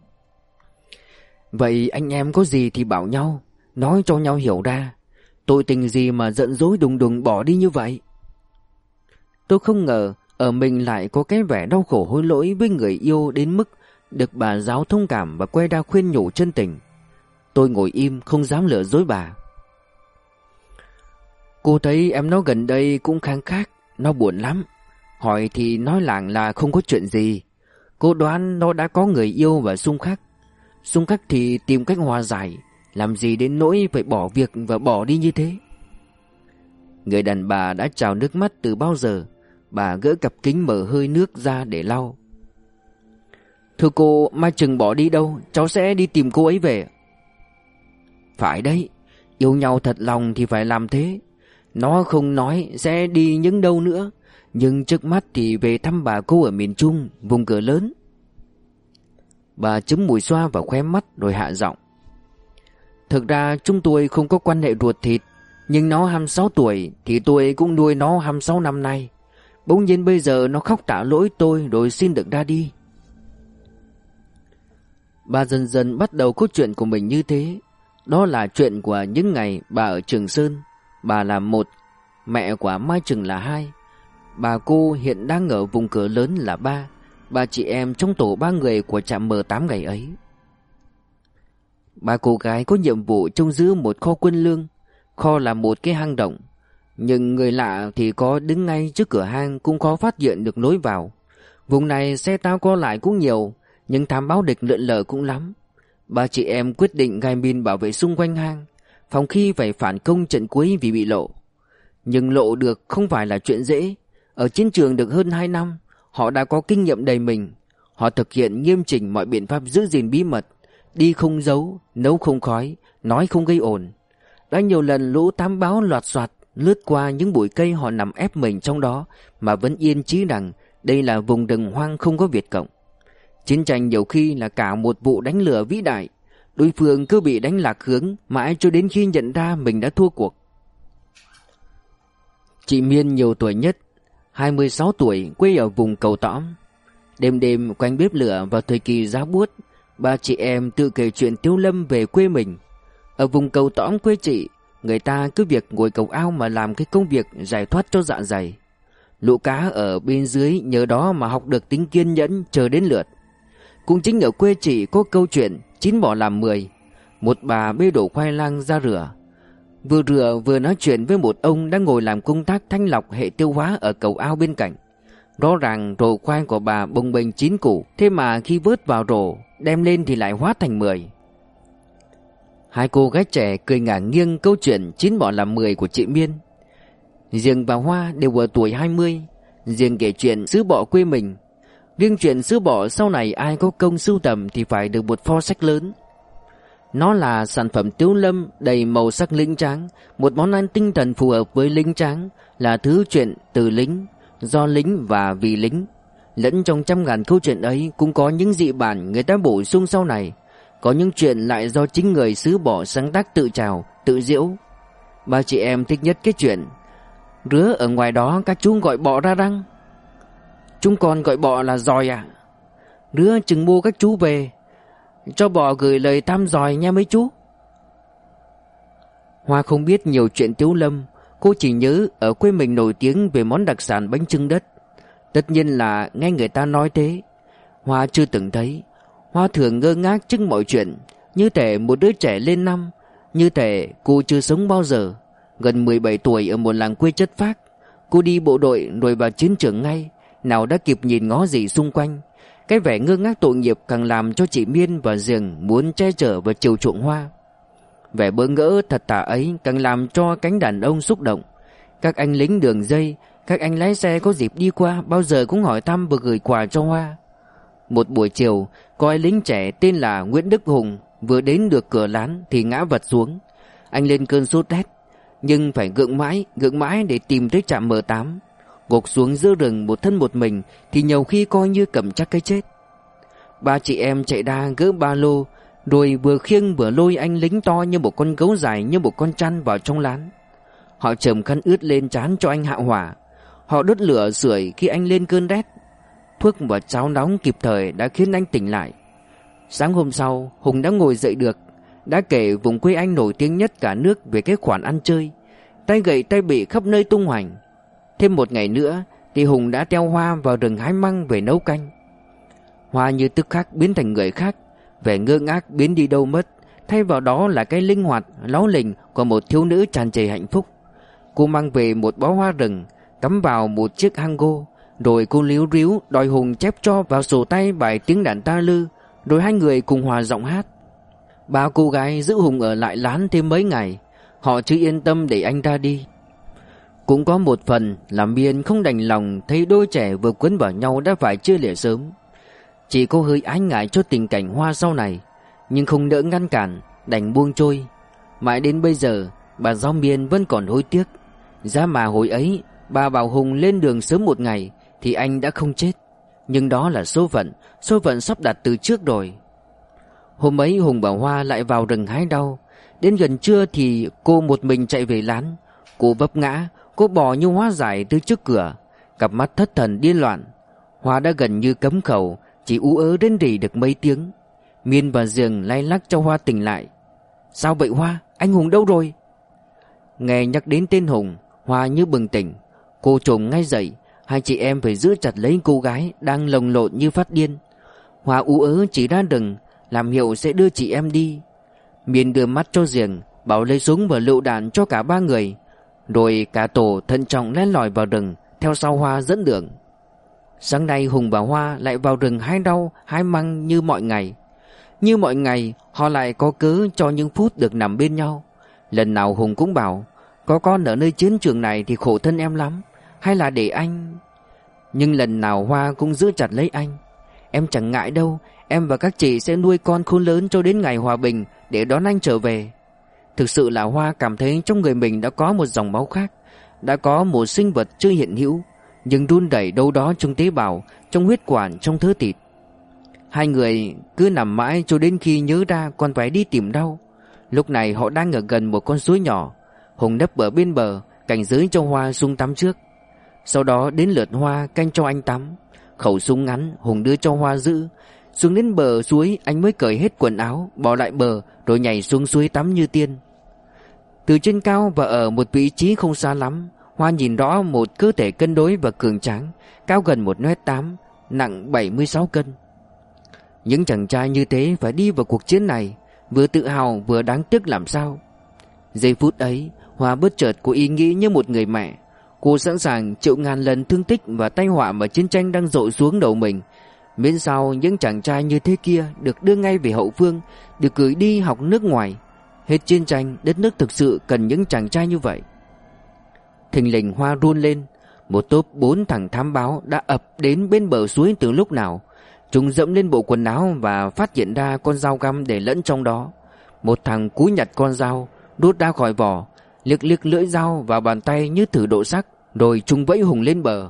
Vậy anh em có gì thì bảo nhau, nói cho nhau hiểu ra. Tội tình gì mà giận dỗi đùng đùng bỏ đi như vậy? Tôi không ngờ ở mình lại có cái vẻ đau khổ hối lỗi với người yêu đến mức được bà giáo thông cảm và quay ra khuyên nhủ chân tình. Tôi ngồi im không dám lừa dối bà. Cô thấy em nó gần đây cũng khang khác, nó buồn lắm. Hỏi thì nói làng là không có chuyện gì. Cô đoán nó đã có người yêu và xung khắc. Xung khắc thì tìm cách hòa giải, làm gì đến nỗi phải bỏ việc và bỏ đi như thế. Người đàn bà đã trào nước mắt từ bao giờ. Bà gỡ cặp kính mở hơi nước ra để lau. Thưa cô, Mai Trừng bỏ đi đâu? Cháu sẽ đi tìm cô ấy về. Phải đấy, yêu nhau thật lòng thì phải làm thế. Nó không nói sẽ đi những đâu nữa, nhưng trước mắt thì về thăm bà cô ở miền Trung, vùng cửa lớn. Bà chấm mùi xoa vào khóe mắt rồi hạ giọng. Thực ra chúng tôi không có quan hệ ruột thịt, nhưng nó 26 tuổi thì tôi cũng nuôi nó 26 năm nay. Bỗng nhiên bây giờ nó khóc tạ lỗi tôi rồi xin được ra đi. Bà dần dần bắt đầu câu chuyện của mình như thế. Đó là chuyện của những ngày bà ở Trường Sơn. Bà là một mẹ của Mai chừng là 2. Bà cô hiện đang ở vùng cửa lớn là 3. Ba chị em trong tổ 3 người của trạm M8 ngày ấy. Ba cô gái có nhiệm vụ trông giữ một kho quân lương. Kho là một cái hang động, nhưng người lạ thì có đứng ngay trước cửa hang cũng khó phát hiện được lối vào. Vùng này xe tao qua lại cũng nhiều, nhưng thám báo địch lượn lờ cũng lắm. Ba chị em quyết định gài mìn bảo vệ xung quanh hang, phòng khi phải phản công trận cuối vì bị lộ. Nhưng lộ được không phải là chuyện dễ. Ở chiến trường được hơn 2 năm, họ đã có kinh nghiệm đầy mình. Họ thực hiện nghiêm chỉnh mọi biện pháp giữ gìn bí mật, đi không giấu, nấu không khói, nói không gây ồn. Đã nhiều lần lũ thám báo loạt soạt lướt qua những bụi cây họ nằm ép mình trong đó mà vẫn yên chí rằng đây là vùng rừng hoang không có Việt Cộng. Chiến tranh nhiều khi là cả một vụ đánh lừa vĩ đại. Đối phương cứ bị đánh lạc hướng mãi cho đến khi nhận ra mình đã thua cuộc. Chị Miên nhiều tuổi nhất, 26 tuổi, quê ở vùng Cầu Tõm. Đêm đêm quanh bếp lửa vào thời kỳ giá buốt, ba chị em tự kể chuyện Tiếu Lâm về quê mình. Ở vùng Cầu Tõm quê chị, người ta cứ việc ngồi cầu ao mà làm cái công việc giải thoát cho dạ dày. Lũ cá ở bên dưới nhờ đó mà học được tính kiên nhẫn chờ đến lượt. Cũng chính ở quê chị có câu chuyện 9 bỏ làm 10. Một bà bê đổ khoai lang ra rửa. Vừa rửa vừa nói chuyện với một ông đang ngồi làm công tác thanh lọc hệ tiêu hóa ở cầu ao bên cạnh. Rõ ràng rổ khoai của bà bồng bềnh 9 củ, thế mà khi vớt vào rổ đem lên thì lại hóa thành 10. Hai cô gái trẻ cười ngả nghiêng câu chuyện 9 bỏ làm 10 của chị Miên. Riêng bà Hoa đều ở tuổi 20. Riêng kể chuyện sứ bọ quê mình. Riêng chuyện sứ bọ sau này ai có công sưu tầm thì phải được một pho sách lớn. Nó là sản phẩm Tiếu Lâm đầy màu sắc lính tráng, một món ăn tinh thần phù hợp với lính tráng, là thứ chuyện từ lính, do lính và vì lính. Lẫn trong trăm ngàn câu chuyện ấy cũng có những dị bản người ta bổ sung sau này. Có những chuyện lại do chính người sứ bọ sáng tác tự trào, tự diễu. Ba chị em thích nhất cái chuyện rứa ở ngoài đó các chú gọi bọ ra răng. Chúng còn gọi bọ là giòi à? Rứa chừng mua các chú về, cho bọ gửi lời thăm giòi nha mấy chú. Hoa không biết nhiều chuyện Tiếu Lâm. Cô chỉ nhớ ở quê mình nổi tiếng về món đặc sản bánh chưng đất. Tất nhiên là nghe người ta nói thế. Hoa chưa từng thấy. Hoa thường ngơ ngác trước mọi chuyện, như thể một đứa trẻ lên năm, như thể cô chưa sống bao giờ. Gần 17 tuổi ở một làng quê chất phác, cô đi bộ đội rồi vào chiến trường ngay, nào đã kịp nhìn ngó gì xung quanh. Cái vẻ ngơ ngác tội nghiệp càng làm cho chị Miên và Giềng muốn che chở và chiều chuộng Hoa. Vẻ bỡ ngỡ thật thà ấy càng làm cho cánh đàn ông xúc động. Các anh lính đường dây, các anh lái xe có dịp đi qua bao giờ cũng hỏi thăm và gửi quà cho Hoa. Một buổi chiều, có anh lính trẻ tên là Nguyễn Đức Hùng vừa đến được cửa lán thì ngã vật xuống. Anh lên cơn sốt rét, nhưng phải gượng mãi để tìm tới trạm M8. Gục xuống giữa rừng một thân một mình thì nhiều khi coi như cầm chắc cái chết. Ba chị em chạy ra gỡ ba lô, rồi vừa khiêng vừa lôi anh lính to như một con gấu dài như một con chăn vào trong lán. Họ chườm khăn ướt lên trán cho anh hạ hỏa. Họ đốt lửa sưởi khi anh lên cơn rét. Thuốc và cháo nóng kịp thời đã khiến anh tỉnh lại. Sáng hôm sau, Hùng đã ngồi dậy được, đã kể vùng quê anh nổi tiếng nhất cả nước về cái khoản ăn chơi, tay gậy tay bị khắp nơi tung hoành. Thêm một ngày nữa thì Hùng đã theo Hoa vào rừng hái măng về nấu canh. Hoa như tức khắc biến thành người khác, vẻ ngơ ngác biến đi đâu mất, thay vào đó là cái linh hoạt, láo lình của một thiếu nữ tràn trề hạnh phúc. Cô mang về một bó hoa rừng, cắm vào một chiếc hango, rồi cô líu ríu đòi Hùng chép cho vào sổ tay bài tiếng đàn ta lư, rồi hai người cùng hòa giọng hát. Ba cô gái giữ Hùng ở lại lán thêm mấy ngày. Họ chưa yên tâm để anh ra đi. Cũng có một phần là Miên không đành lòng thấy đôi trẻ vừa quấn vào nhau đã phải chia lìa sớm. Chỉ có hơi ái ngại cho tình cảnh Hoa sau này, nhưng không nỡ ngăn cản, đành buông trôi. Mãi đến bây giờ bà giáo Miên vẫn còn hối tiếc. Giá mà hồi ấy bà bảo Hùng lên đường sớm một ngày thì anh đã không chết. Nhưng đó là số phận sắp đặt từ trước rồi. Hôm ấy Hùng bảo Hoa lại vào rừng hái đau. Đến gần trưa thì cô một mình chạy về lán. Cô vấp ngã, cô bò như hóa giải từ trước cửa, cặp mắt thất thần điên loạn. Hoa đã gần như cấm khẩu, chỉ ú ớ rên rỉ được mấy tiếng. Miên và Giềng lay lắc cho Hoa tỉnh lại. Sao vậy Hoa? Anh Hùng đâu rồi? Nghe nhắc đến tên Hùng, Hoa như bừng tỉnh. Cô trồm ngay dậy. Hai chị em phải giữ chặt lấy cô gái đang lồng lộn như phát điên. Hoa ú ớ chỉ ra rừng, làm hiệu sẽ đưa chị em đi. Miên đưa mắt cho Giềng, bảo lấy súng và lựu đạn cho cả ba người. Rồi cả tổ thận trọng len lỏi vào rừng, theo sau Hoa dẫn đường. Sáng nay Hùng và Hoa lại vào rừng hái rau, hái măng như mọi ngày. Như mọi ngày, họ lại có cớ cho những phút được nằm bên nhau. Lần nào Hùng cũng bảo, có con ở nơi chiến trường này thì khổ thân em lắm, hay là để anh. Nhưng lần nào Hoa cũng giữ chặt lấy anh. Em chẳng ngại đâu, em và các chị sẽ nuôi con khôn lớn cho đến ngày hòa bình để đón anh trở về. Thực sự là Hoa cảm thấy trong người mình đã có một dòng máu khác, đã có một sinh vật chưa hiện hữu, nhưng đun đẩy đâu đó trong tế bào, trong huyết quản, trong thớ thịt. Hai người cứ nằm mãi cho đến khi nhớ ra còn phải đi tìm rau. Lúc này họ đang ở gần một con suối nhỏ. Hùng nấp ở bên bờ, cảnh giới cho Hoa xuống tắm trước. Sau đó đến lượt Hoa canh cho anh tắm. Khẩu súng ngắn Hùng đưa cho Hoa giữ. Xuống đến bờ suối anh mới cởi hết quần áo, bỏ lại bờ, rồi nhảy xuống suối tắm như tiên. Từ trên cao và ở một vị trí không xa lắm, Hoa nhìn rõ một cơ thể cân đối và cường tráng, cao gần 1m8, nặng 76 cân. Những chàng trai như thế phải đi vào cuộc chiến này, vừa tự hào vừa đáng tiếc làm sao. Giây phút ấy, Hoa bất chợt có ý nghĩ như một người mẹ. Cô sẵn sàng chịu ngàn lần thương tích và tai họa mà chiến tranh đang dội xuống đầu mình, miễn sao những chàng trai như thế kia được đưa ngay về hậu phương, được gửi đi học nước ngoài. Hết chiến tranh, đất nước thực sự cần những chàng trai như vậy. Thình lình Hoa run lên. Một tốp 4 thằng thám báo đã ập đến bên bờ suối từ lúc nào. Chúng dẫm lên bộ quần áo và phát hiện ra con dao găm để lẫn trong đó. Một thằng cúi nhặt con dao, rút ra khỏi vỏ, liếc liếc lưỡi dao vào bàn tay như thử độ sắc, rồi chúng vẫy Hùng lên bờ.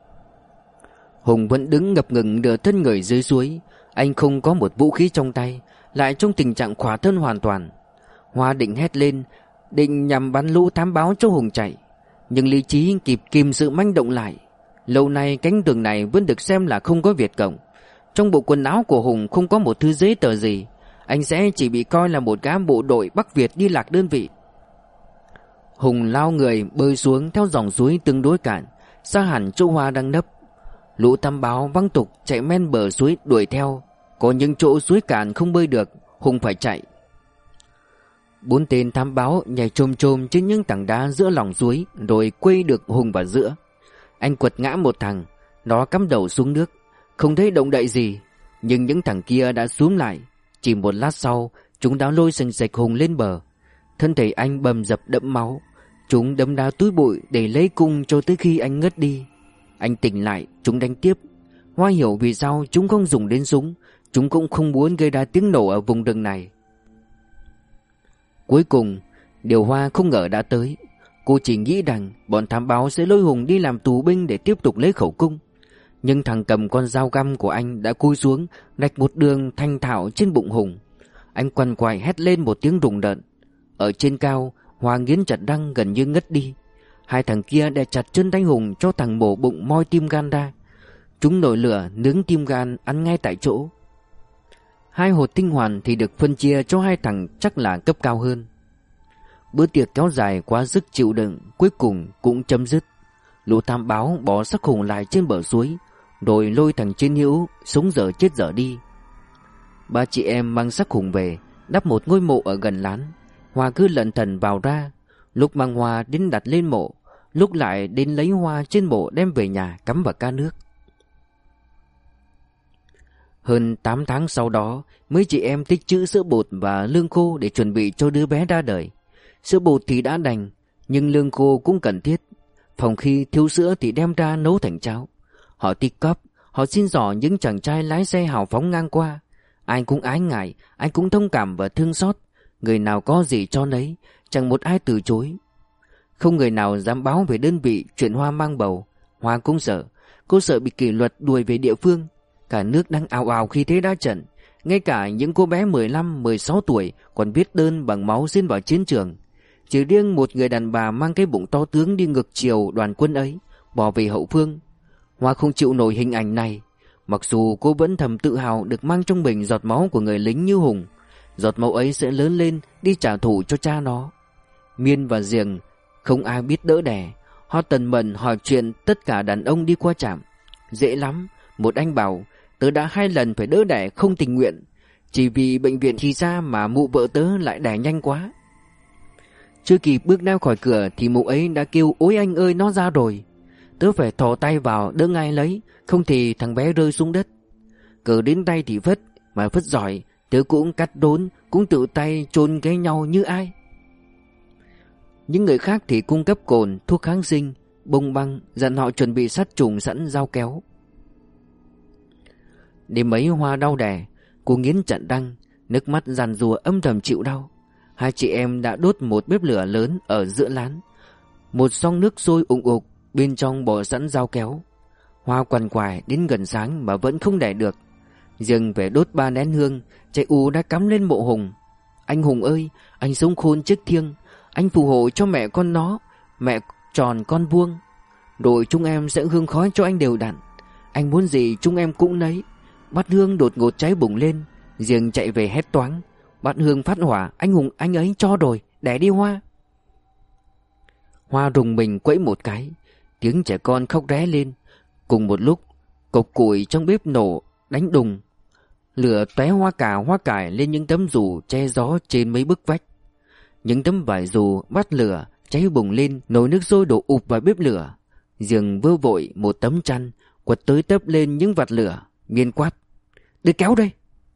Hùng vẫn đứng ngập ngừng nửa thân người dưới suối. Anh không có một vũ khí trong tay, lại trong tình trạng khỏa thân hoàn toàn. Hoa định hét lên, định nhằm bắn lũ thám báo cho Hùng chạy, nhưng lý trí kịp kìm sự manh động lại. Lâu nay cánh rừng này vẫn được xem là không có Việt Cộng. Trong bộ quần áo của Hùng không có một thứ giấy tờ gì. Anh sẽ chỉ bị coi là một gã bộ đội Bắc Việt đi lạc đơn vị. Hùng lao người bơi xuống theo dòng suối tương đối cạn, xa hẳn chỗ Hoa đang nấp. Lũ thám báo văng tục chạy men bờ suối đuổi theo. Có những chỗ suối cạn không bơi được, Hùng phải chạy. 4 tên thám báo nhảy chồm chồm trên những tảng đá giữa lòng suối, rồi quây được Hùng vào giữa. Anh quật ngã một thằng, nó cắm đầu xuống nước, không thấy động đậy gì, nhưng những thằng kia đã xúm lại. Chỉ một lát sau, chúng đã lôi sành sạch Hùng lên bờ. Thân thể anh bầm dập đẫm máu. Chúng đấm đá túi bụi để lấy cung cho tới khi anh ngất đi. Anh tỉnh lại, chúng đánh tiếp. Hoa hiểu vì sao chúng không dùng đến súng. Chúng cũng không muốn gây ra tiếng nổ ở vùng rừng này. Cuối cùng, điều Hoa không ngờ đã tới. Cô chỉ nghĩ rằng bọn thám báo sẽ lôi Hùng đi làm tù binh để tiếp tục lấy khẩu cung. Nhưng thằng cầm con dao găm của anh đã cúi xuống, rạch một đường thanh thạo trên bụng Hùng. Anh quằn quại hét lên một tiếng rùng rợn. Ở trên cao, Hoa nghiến chặt răng gần như ngất đi. Hai thằng kia đè chặt chân tay Hùng cho thằng mổ bụng moi tim gan ra. Chúng nổi lửa nướng tim gan ăn ngay tại chỗ. Hai hột tinh hoàn thì được phân chia cho hai thằng chắc là cấp cao hơn. Bữa tiệc kéo dài quá sức chịu đựng, cuối cùng cũng chấm dứt. Lũ thám báo bỏ xác Hùng lại trên bờ suối, rồi lôi thằng chiến hữu sống dở chết dở đi. Ba chị em mang xác Hùng về, đắp một ngôi mộ ở gần lán. Hoa cứ lẩn thẩn vào ra, lúc mang hoa đến đặt lên mộ, lúc lại đến lấy hoa trên mộ đem về nhà cắm vào ca nước. Hơn 8 tháng sau đó, mấy chị em tích trữ sữa bột và lương khô để chuẩn bị cho đứa bé ra đời. Sữa bột thì đã đành, nhưng lương khô cũng cần thiết. Phòng khi thiếu sữa thì đem ra nấu thành cháo. Họ tích cóp, họ xin dò những chàng trai lái xe hào phóng ngang qua. Ai cũng ái ngại, ai cũng thông cảm và thương xót. Người nào có gì cho nấy, chẳng một ai từ chối. Không người nào dám báo về đơn vị chuyện Hoa mang bầu. Hoa cũng sợ, cô sợ bị kỷ luật đuổi về địa phương. Cả nước đang ào ào khi thế đã trận. Ngay cả những cô bé 15-16 tuổi còn viết đơn bằng máu xin vào chiến trường. Chỉ riêng một người đàn bà mang cái bụng to tướng đi ngược chiều đoàn quân ấy, bỏ về hậu phương. Hoa không chịu nổi hình ảnh này. Mặc dù cô vẫn thầm tự hào được mang trong mình giọt máu của người lính như Hùng. Giọt máu ấy sẽ lớn lên đi trả thù cho cha nó. Miên và Giềng không ai biết đỡ đẻ. Họ tần mần hỏi chuyện tất cả đàn ông đi qua trạm. Dễ lắm. Một anh bảo: tớ đã 2 lần phải đỡ đẻ không tình nguyện, chỉ vì bệnh viện thì ra mà mụ vợ tớ lại đẻ nhanh quá. Chưa kịp bước ra khỏi cửa thì mụ ấy đã kêu: ôi anh ơi, nó ra rồi. Tớ phải thò tay vào đỡ ngay lấy, không thì thằng bé rơi xuống đất. Cờ đến tay thì vất, mà vất giỏi, tớ cũng cắt đốn, cũng tự tay chôn cái nhau như ai. Những người khác thì cung cấp cồn, thuốc kháng sinh, bông băng, dặn họ chuẩn bị sát trùng sẵn dao kéo. Đêm ấy Hoa đau đẻ, cô nghiến chặn răng, nước mắt giàn giụa âm thầm chịu đau. Hai chị em đã đốt một bếp lửa lớn ở giữa lán, một xoong nước sôi ủng ục, bên trong bỏ sẵn dao kéo. Hoa quằn quại đến gần sáng mà vẫn không đẻ được. Dừng phải đốt 3 nén hương, chạy ù đã cắm lên mộ Hùng. Anh Hùng ơi, anh sống khôn trước thiêng, anh phù hộ cho mẹ con nó, mẹ tròn con vuông. Rồi chúng em sẽ hương khói cho anh đều đặn. Anh muốn gì chúng em cũng nấy. Bát hương đột ngột cháy bùng lên, Diềng chạy về hét toáng: bát hương phát hỏa, anh Hùng anh ấy cho rồi, đẻ đi Hoa. Hoa rùng mình quẫy một cái, tiếng trẻ con khóc ré lên. Cùng một lúc, cục củi trong bếp nổ đánh đùng, lửa tóe hoa cà hoa cải lên những tấm dù che gió trên mấy bức vách. Những tấm vải dù bắt lửa cháy bùng lên, nồi nước sôi đổ ụp vào bếp lửa. Diềng vơ vội một tấm chăn quật tới tấp lên những vạt lửa, miên quát: đưa kéo đây.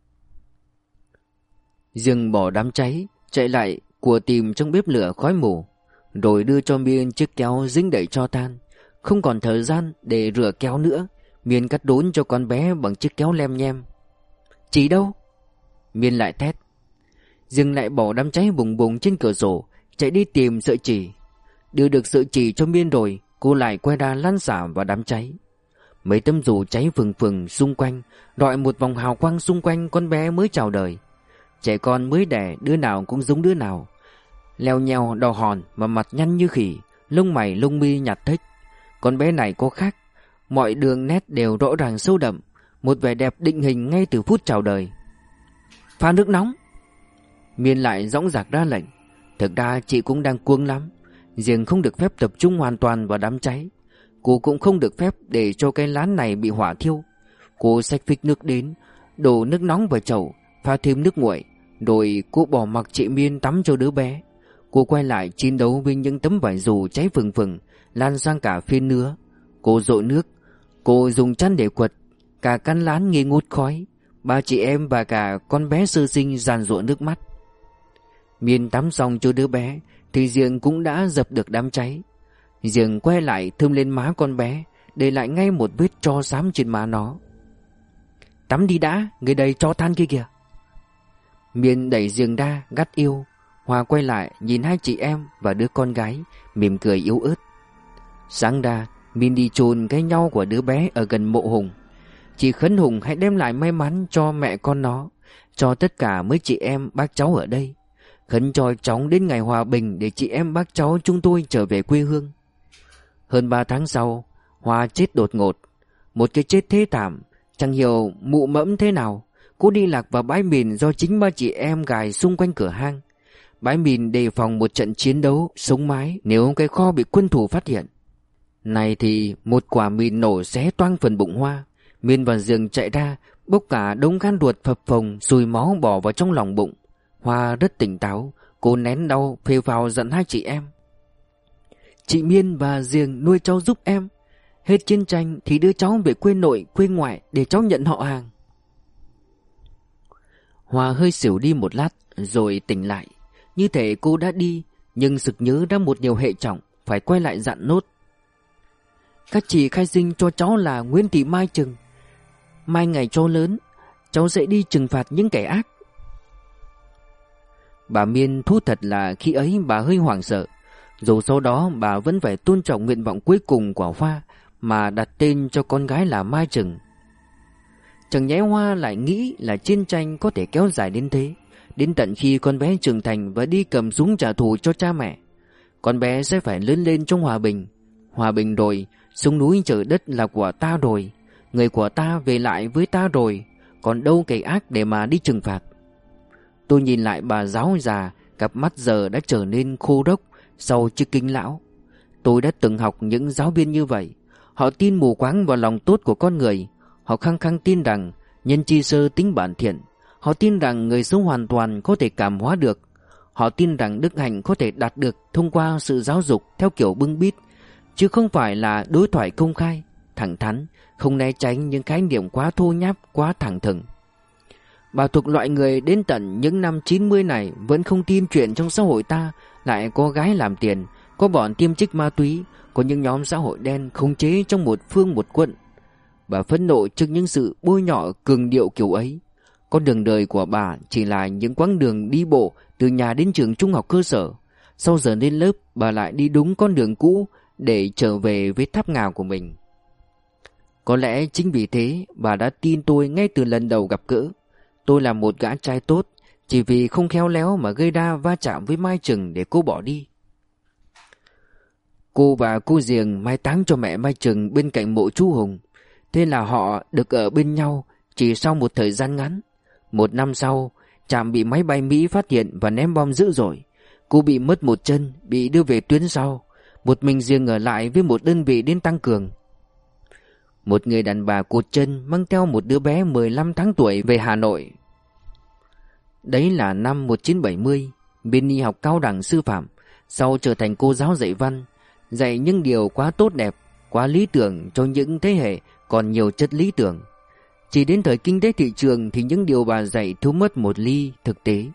Diềng bỏ đám cháy, chạy lại của tìm trong bếp lửa khói mù, rồi đưa cho Miên chiếc kéo dính đầy tro than. Không còn thời gian để rửa kéo nữa, Miên cắt đốn cho con bé bằng chiếc kéo lem nhem. Chỉ đâu? Miên lại thét. Diềng lại bỏ đám cháy bùng bùng trên cửa sổ, chạy đi tìm sợi chỉ. Đưa được sợi chỉ cho Miên rồi, cô lại quay ra lăn xả vào đám cháy. Mấy tấm dù cháy phừng phừng xung quanh, rọi một vòng hào quang xung quanh con bé mới chào đời. Trẻ con mới đẻ đứa nào cũng giống đứa nào, leo nheo đỏ hòn mà mặt nhăn như khỉ, lông mày lông mi nhạt thếch. Con bé này có khác, mọi đường nét đều rõ ràng sâu đậm, một vẻ đẹp định hình ngay từ phút chào đời. Pha nước nóng. Miên lại dõng dạc ra lệnh. Thực ra chị cũng đang cuống lắm. Diềng không được phép tập trung hoàn toàn vào đám cháy. Cô cũng không được phép để cho cái lán này bị hỏa thiêu. Cô xách phích nước đến, đổ nước nóng vào chậu, pha thêm nước nguội, rồi cô bỏ mặc chị Miên tắm cho đứa bé. Cô quay lại chiến đấu với những tấm vải dù cháy phừng phừng lan sang cả phiên nứa. Cô dội nước, cô dùng chăn để quật, cả căn lán nghi ngút khói. Ba chị em và cả con bé sơ sinh giàn giụa nước mắt. Miên tắm xong cho đứa bé thì Diềng cũng đã dập được đám cháy. Diềng quay lại thơm lên má con bé, để lại ngay một vết tro xám trên má nó. Tắm đi đã, người đầy tro than kia kìa. Miên đẩy Diềng ra gắt yêu. Hoa quay lại nhìn hai chị em và đứa con gái, mỉm cười yếu ớt. Sáng ra, Miên đi chôn cái nhau của đứa bé ở gần mộ Hùng. Chị khấn Hùng hãy đem lại may mắn cho mẹ con nó, cho tất cả mấy chị em bác cháu ở đây. Khấn cho chóng đến ngày hòa bình để chị em bác cháu chúng tôi trở về quê hương. Hơn 3 tháng sau, Hoa chết đột ngột. Một cái chết thế thảm, chẳng hiểu mụ mẫm thế nào. Cô đi lạc vào bãi mìn do chính ba chị em gài xung quanh cửa hang. Bãi mìn đề phòng một trận chiến đấu sống mái nếu cái kho bị quân thù phát hiện. Này thì một quả mìn nổ xé toang phần bụng Hoa. Miên và Diềng chạy ra, bốc cả đống gan ruột phập phồng, sùi máu bỏ vào trong lòng bụng. Hoa rất tỉnh táo, cô nén đau phêu phào dặn hai chị em: chị Miên và Diềng nuôi cháu giúp em. Hết chiến tranh thì đưa cháu về quê nội quê ngoại để cháu nhận họ hàng. Hoa hơi xỉu đi một lát rồi tỉnh lại. Như thể cô đã đi, nhưng sực nhớ ra một điều hệ trọng, phải quay lại dặn nốt. Các chị khai sinh cho cháu là Nguyễn Thị Mai Trừng. Mai ngày cháu lớn, cháu sẽ đi trừng phạt những kẻ ác. Bà Miên thú thật là khi ấy bà hơi hoảng sợ. Dù sau đó bà vẫn phải tôn trọng nguyện vọng cuối cùng của Hoa mà đặt tên cho con gái là Mai Trừng. Chẳng nhẽ Hoa lại nghĩ là chiến tranh có thể kéo dài đến thế, đến tận khi con bé trưởng thành và đi cầm súng trả thù cho cha mẹ. Con bé sẽ phải lớn lên trong hòa bình. Hòa bình rồi, sông núi trời đất là của ta rồi, người của ta về lại với ta rồi, còn đâu kẻ ác để mà đi trừng phạt. Tôi nhìn lại bà giáo già, cặp mắt giờ đã trở nên khô rốc sau chiếc kính lão. Tôi đã từng học những giáo viên như vậy. Họ tin mù quáng vào lòng tốt của con người. Họ khăng khăng tin rằng nhân chi sơ tính bản thiện. Họ tin rằng người xấu hoàn toàn có thể cảm hóa được. Họ tin rằng đức hạnh có thể đạt được thông qua sự giáo dục theo kiểu bưng bít, chứ không phải là đối thoại công khai, thẳng thắn, không né tránh những khái niệm quá thô nháp, quá thẳng thừng. Bà thuộc loại người đến tận những năm 90 này vẫn không tin chuyện trong xã hội ta lại có gái làm tiền, có bọn tiêm trích ma túy, có những nhóm xã hội đen khống chế trong một phương một quận. Bà phẫn nộ trước những sự bôi nhọ cường điệu kiểu ấy. Con đường đời của bà chỉ là những quãng đường đi bộ từ nhà đến trường trung học cơ sở. Sau giờ lên lớp, bà lại đi đúng con đường cũ để trở về với tháp ngào của mình. Có lẽ chính vì thế bà đã tin tôi ngay từ lần đầu gặp gỡ. Tôi là một gã trai tốt, chỉ vì không khéo léo mà gây ra va chạm với Mai Trừng để cô bỏ đi. Cô và cô Giềng mai táng cho mẹ Mai Trừng bên cạnh mộ chú Hùng. Thế là họ được ở bên nhau chỉ sau một thời gian ngắn. 1 năm sau, Trạm bị máy bay Mỹ phát hiện và ném bom dữ dội. Cô bị mất một chân, bị đưa về tuyến sau. Một mình Giềng ở lại với một đơn vị đến tăng cường. Một người đàn bà cụt chân mang theo một đứa bé 15 tháng tuổi về Hà Nội. Đấy là năm 1970, Benny học cao đẳng sư phạm, sau trở thành cô giáo dạy văn, dạy những điều quá tốt đẹp, quá lý tưởng cho những thế hệ còn nhiều chất lý tưởng. Chỉ đến thời kinh tế thị trường thì những điều bà dạy thiếu mất một ly thực tế.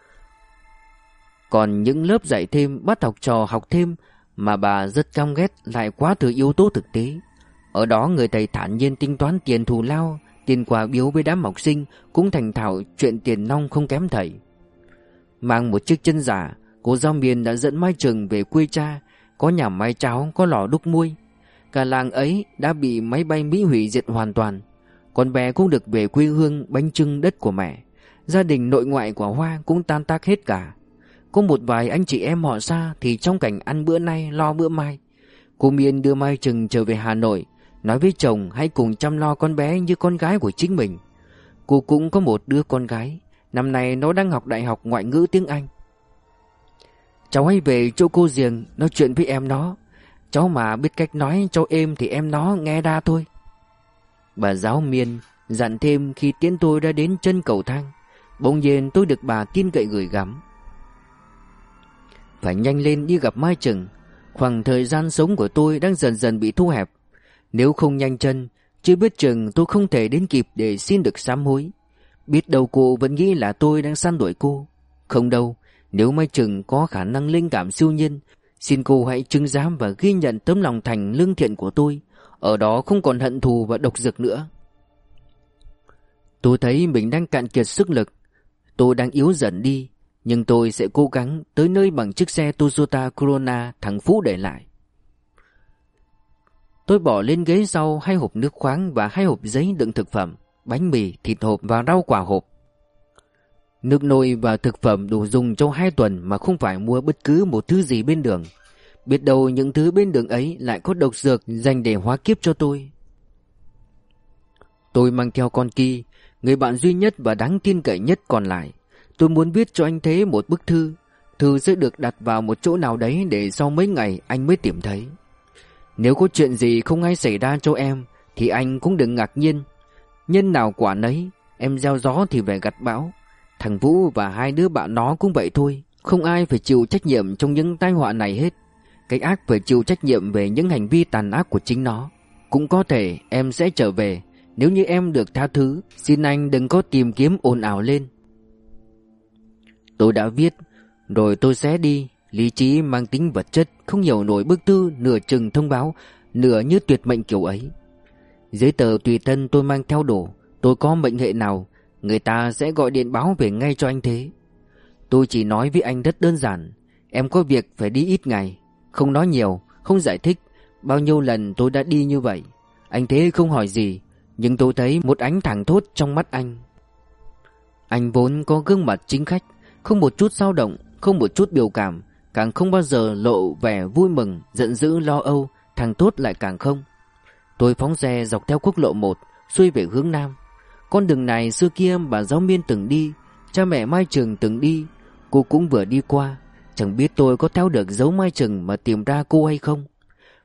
Còn những lớp dạy thêm bắt học trò học thêm mà bà rất căm ghét lại quá thừa yếu tố thực tế. Ở đó người thầy thản nhiên tính toán tiền thù lao, tiền quà biếu với đám học sinh, cũng thành thạo chuyện tiền nong không kém thầy. Mang một chiếc chân giả, cô giáo Miền đã dẫn Mai Trừng về quê cha, có nhà máy cháo, có lò đúc muôi. Cả làng ấy đã bị máy bay Mỹ hủy diệt hoàn toàn. Con bé cũng được về quê hương bánh chưng đất của mẹ. Gia đình nội ngoại của Hoa cũng tan tác hết cả. Có một vài anh chị em họ xa thì trong cảnh ăn bữa nay lo bữa mai. Cô Miên đưa Mai Trừng trở về Hà Nội, nói với chồng hãy cùng chăm lo con bé như con gái của chính mình. Cô cũng có một đứa con gái, năm nay nó đang học đại học ngoại ngữ tiếng Anh. Cháu hãy về chỗ cô Giềng nói chuyện với em nó. Cháu mà biết cách nói cho êm thì em nó nghe ra thôi. Bà giáo Miên dặn thêm khi tiễn tôi đã đến chân cầu thang. Bỗng nhiên tôi được bà tin cậy gửi gắm. Phải nhanh lên đi gặp Mai Trừng. Khoảng thời gian sống của tôi đang dần dần bị thu hẹp. Nếu không nhanh chân, chưa biết chừng tôi không thể đến kịp để xin được sám hối. Biết đâu cô vẫn nghĩ là tôi đang săn đuổi cô. Không đâu, nếu Mai Trừng có khả năng linh cảm siêu nhiên, xin cô hãy chứng giám và ghi nhận tấm lòng thành lương thiện của tôi. Ở đó không còn hận thù và độc dược nữa. Tôi thấy mình đang cạn kiệt sức lực. Tôi đang yếu dần đi. Nhưng tôi sẽ cố gắng tới nơi bằng chiếc xe Toyota Corona thằng Phú để lại. Tôi bỏ lên ghế sau 2 hộp nước khoáng và 2 hộp giấy đựng thực phẩm, bánh mì, thịt hộp và rau quả hộp. Nước nôi và thực phẩm đủ dùng trong 2 tuần mà không phải mua bất cứ một thứ gì bên đường. Biết đâu những thứ bên đường ấy lại có độc dược dành để hóa kiếp cho tôi. Tôi mang theo con Ki, người bạn duy nhất và đáng tin cậy nhất còn lại. Tôi muốn viết cho anh Thế một bức thư. Thư sẽ được đặt vào một chỗ nào đấy để sau mấy ngày anh mới tìm thấy. Nếu có chuyện gì không ai xảy ra cho em thì anh cũng đừng ngạc nhiên. Nhân nào quả nấy, em gieo gió thì về gặt bão. Thằng Vũ và 2 đứa bạn nó cũng vậy thôi. Không ai phải chịu trách nhiệm trong những tai họa này hết. Cái ác phải chịu trách nhiệm về những hành vi tàn ác của chính nó. Cũng có thể em sẽ trở về. Nếu như em được tha thứ, xin anh đừng có tìm kiếm ồn ào lên. Tôi đã viết, rồi tôi sẽ đi. Lý trí mang tính vật chất, không hiểu nổi bức thư nửa chừng thông báo, nửa như tuyệt mệnh kiểu ấy. Giấy tờ tùy thân tôi mang theo đủ. Tôi có mệnh hệ nào, người ta sẽ gọi điện báo về ngay cho anh Thế. Tôi chỉ nói với anh rất đơn giản. Em có việc phải đi ít ngày. Không nói nhiều, không giải thích. Bao nhiêu lần tôi đã đi như vậy. Anh Thế không hỏi gì, nhưng tôi thấy một ánh thẳng thốt trong mắt anh. Anh vốn có gương mặt chính khách, không một chút dao động, không một chút biểu cảm, càng không bao giờ lộ vẻ vui mừng, giận dữ, lo âu, thằng tốt lại càng không. Tôi phóng xe dọc theo quốc lộ 1, xuôi về hướng Nam. Con đường này xưa kia bà giáo Miên từng đi, cha mẹ Mai Trừng từng đi, cô cũng vừa đi qua. Chẳng biết tôi có theo được dấu Mai Trừng mà tìm ra cô hay không.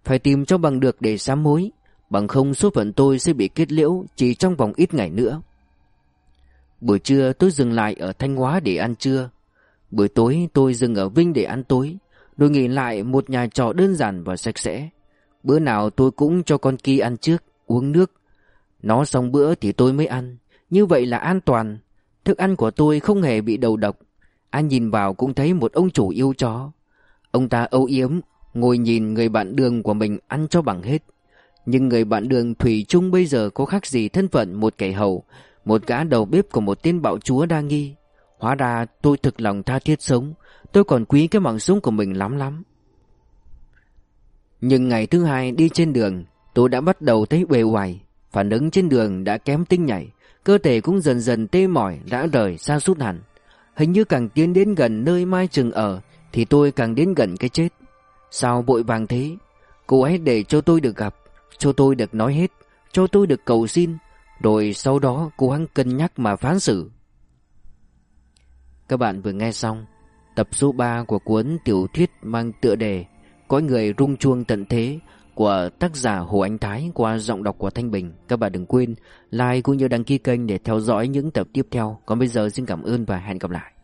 Phải tìm cho bằng được để sám hối, bằng không số phận tôi sẽ bị kết liễu chỉ trong vòng ít ngày nữa. Buổi trưa tôi dừng lại ở Thanh Hóa để ăn trưa. Buổi tối tôi dừng ở Vinh để ăn tối, rồi nghỉ lại một nhà trọ đơn giản và sạch sẽ. Bữa nào tôi cũng cho con Ki ăn trước, uống nước. Nó xong bữa thì tôi mới ăn. Như vậy là an toàn. Thức ăn của tôi không hề bị đầu độc. Ai nhìn vào cũng thấy một ông chủ yêu chó. Ông ta âu yếm ngồi nhìn người bạn đường của mình ăn cho bằng hết. Nhưng người bạn đường thủy chung bây giờ có khác gì thân phận một kẻ hầu, một gã đầu bếp của một tên bạo chúa đa nghi. Hóa ra tôi thực lòng tha thiết sống. Tôi còn quý cái mạng sống của mình lắm lắm. Nhưng ngày thứ hai đi trên đường, tôi đã bắt đầu thấy uể oải. Phản ứng trên đường đã kém tinh nhạy, cơ thể cũng dần dần tê mỏi, rã rời, sa sút hẳn. Hình như càng tiến đến gần nơi Mai Trừng ở thì tôi càng đến gần cái chết. Sao vội vàng thế? Cô ấy để cho tôi được gặp, cho tôi được nói hết, cho tôi được cầu xin, rồi sau đó cô hãng cân nhắc mà phán xử. Các bạn vừa nghe xong tập số 3 của cuốn tiểu thuyết mang tựa đề Cõi người rung chuông tận thế của tác giả Hồ Anh Thái qua giọng đọc của Thanh Bình. Các bạn đừng quên like cũng như đăng ký kênh để theo dõi những tập tiếp theo. Còn bây giờ xin cảm ơn và hẹn gặp lại.